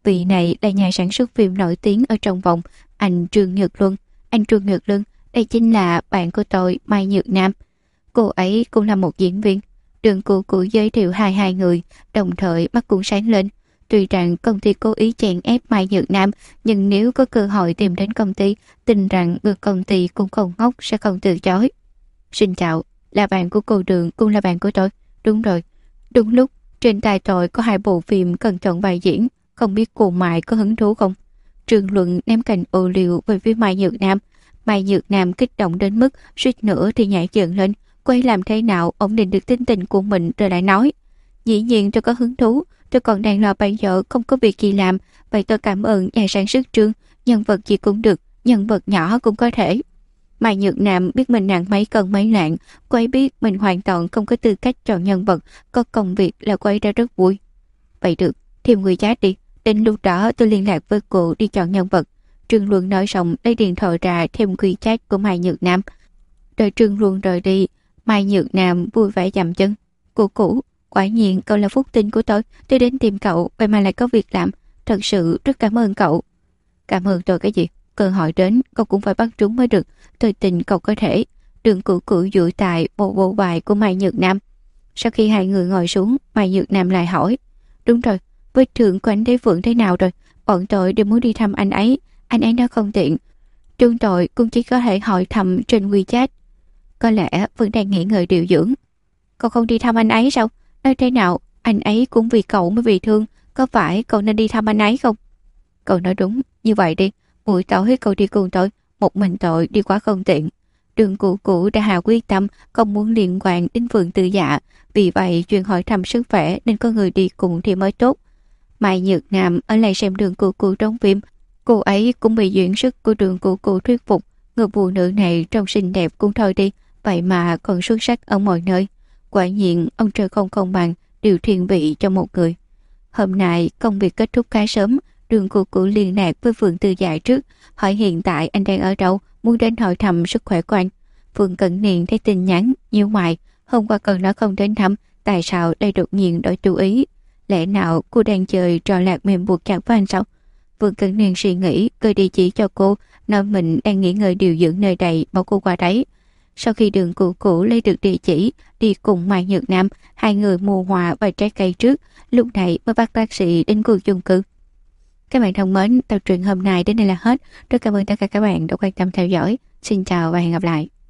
Vị này là nhà sản xuất phim nổi tiếng ở trong vòng, anh Trương Nhật Luân. Anh Trương Nhật Luân, đây chính là bạn của tôi, Mai Nhược Nam. Cô ấy cũng là một diễn viên. Đường Cụ giới thiệu hai người, đồng thời mắt cũng sáng lên. Tuy rằng công ty cố ý chèn ép Mai Nhược Nam, nhưng nếu có cơ hội tìm đến công ty, tin rằng người công ty cũng không ngốc sẽ không từ chối. Xin chào, là bạn của cô Đường, cũng là bạn của tôi. Đúng rồi, đúng lúc, trên tay tôi có 2 bộ phim cần chọn vai diễn, không biết cô Mai có hứng thú không? Trương Luận ném cành ô liu về phía Mai Nhược Nam. Mai Nhược Nam kích động đến mức suýt nữa thì nhảy dựng lên. Cô ấy làm thế nào ổn định được tính tình của mình rồi lại nói: dĩ nhiên tôi có hứng thú, tôi còn đang lo bây giờ không có việc gì làm, vậy tôi cảm ơn nhà sản xuất Trương, nhân vật gì cũng được, nhân vật nhỏ cũng có thể. Mai Nhược Nam biết mình nặng mấy cân mấy lạng, cô ấy biết mình hoàn toàn không có tư cách chọn nhân vật, có công việc là cô ấy đã rất vui. Vậy được, thêm người chat đi, đến lúc đó tôi liên lạc với cô đi chọn nhân vật. Trương Luân nói xong lấy điện thoại ra thêm quy chat của Mai Nhược Nam. Đợi Trương Luân rời đi, Mai Nhược Nam vui vẻ dậm chân. Cô cũ, quả nhiên cậu là phúc tinh của tôi đến tìm cậu, vậy mà lại có việc làm, thật sự rất cảm ơn cậu. Cảm ơn tôi cái gì? Cơ hội đến, cậu cũng phải bắt trúng mới được, tôi tin cậu có thể. Đường Cụ dụi tại bộ bài của Mai Nhược Nam. Sau khi hai người ngồi xuống, Mai Nhược Nam lại hỏi: đúng rồi, vết thương của anh Đế Phượng thế nào rồi? Bọn tôi đều muốn đi thăm anh ấy nói không tiện. Chúng tôi cũng chỉ có thể hỏi thăm trên WeChat. Có lẽ vẫn đang nghỉ ngơi điều dưỡng. Cậu không đi thăm anh ấy sao? Nói thế nào, anh ấy cũng vì cậu mới bị thương, có phải cậu nên đi thăm anh ấy không? Cậu nói đúng, như vậy đi, buổi tối cậu đi cùng tôi, một mình tôi đi quá không tiện. Đường Cụ đã hạ quyết tâm không muốn liên quan đến Phượng Tư Dạ, vì vậy chuyện hỏi thăm sức khỏe nên có người đi cùng thì mới tốt. Mai Nhược Nam ở lại xem Đường Cụ trong phim, cô ấy cũng bị diễn xuất của Đường Cụ thuyết phục. Người phụ nữ này trông xinh đẹp cũng thôi đi, vậy mà còn xuất sắc ở mọi nơi. Quả nhiên ông trời không bằng, điều thiên vị cho một người. Hôm nay công việc kết thúc khá sớm. Đường Cụ liên lạc với Phượng Tư Dạ trước, hỏi hiện tại anh đang ở đâu, muốn đến hỏi thăm sức khỏe của anh. Phượng Cẩn Niên thấy tin nhắn, nhíu mày, hôm qua còn nói không đến thăm, tại sao đây đột nhiên đổi chú ý? Lẽ nào cô đang chơi trò lạc mềm buộc chặt với anh sao? Phượng Cẩn Niên suy nghĩ, gửi địa chỉ cho cô, nói mình đang nghỉ ngơi điều dưỡng nơi đây, bảo cô qua đấy. Sau khi Đường Cụ lấy được địa chỉ, đi cùng Mai Nhược Nam, hai người mua hoa và trái cây trước, lúc này mới bắt taxi đến khu chung cư. Các bạn thân mến, tập truyện hôm nay đến đây là hết. Rất cảm ơn tất cả các bạn đã quan tâm theo dõi. Xin chào và hẹn gặp lại.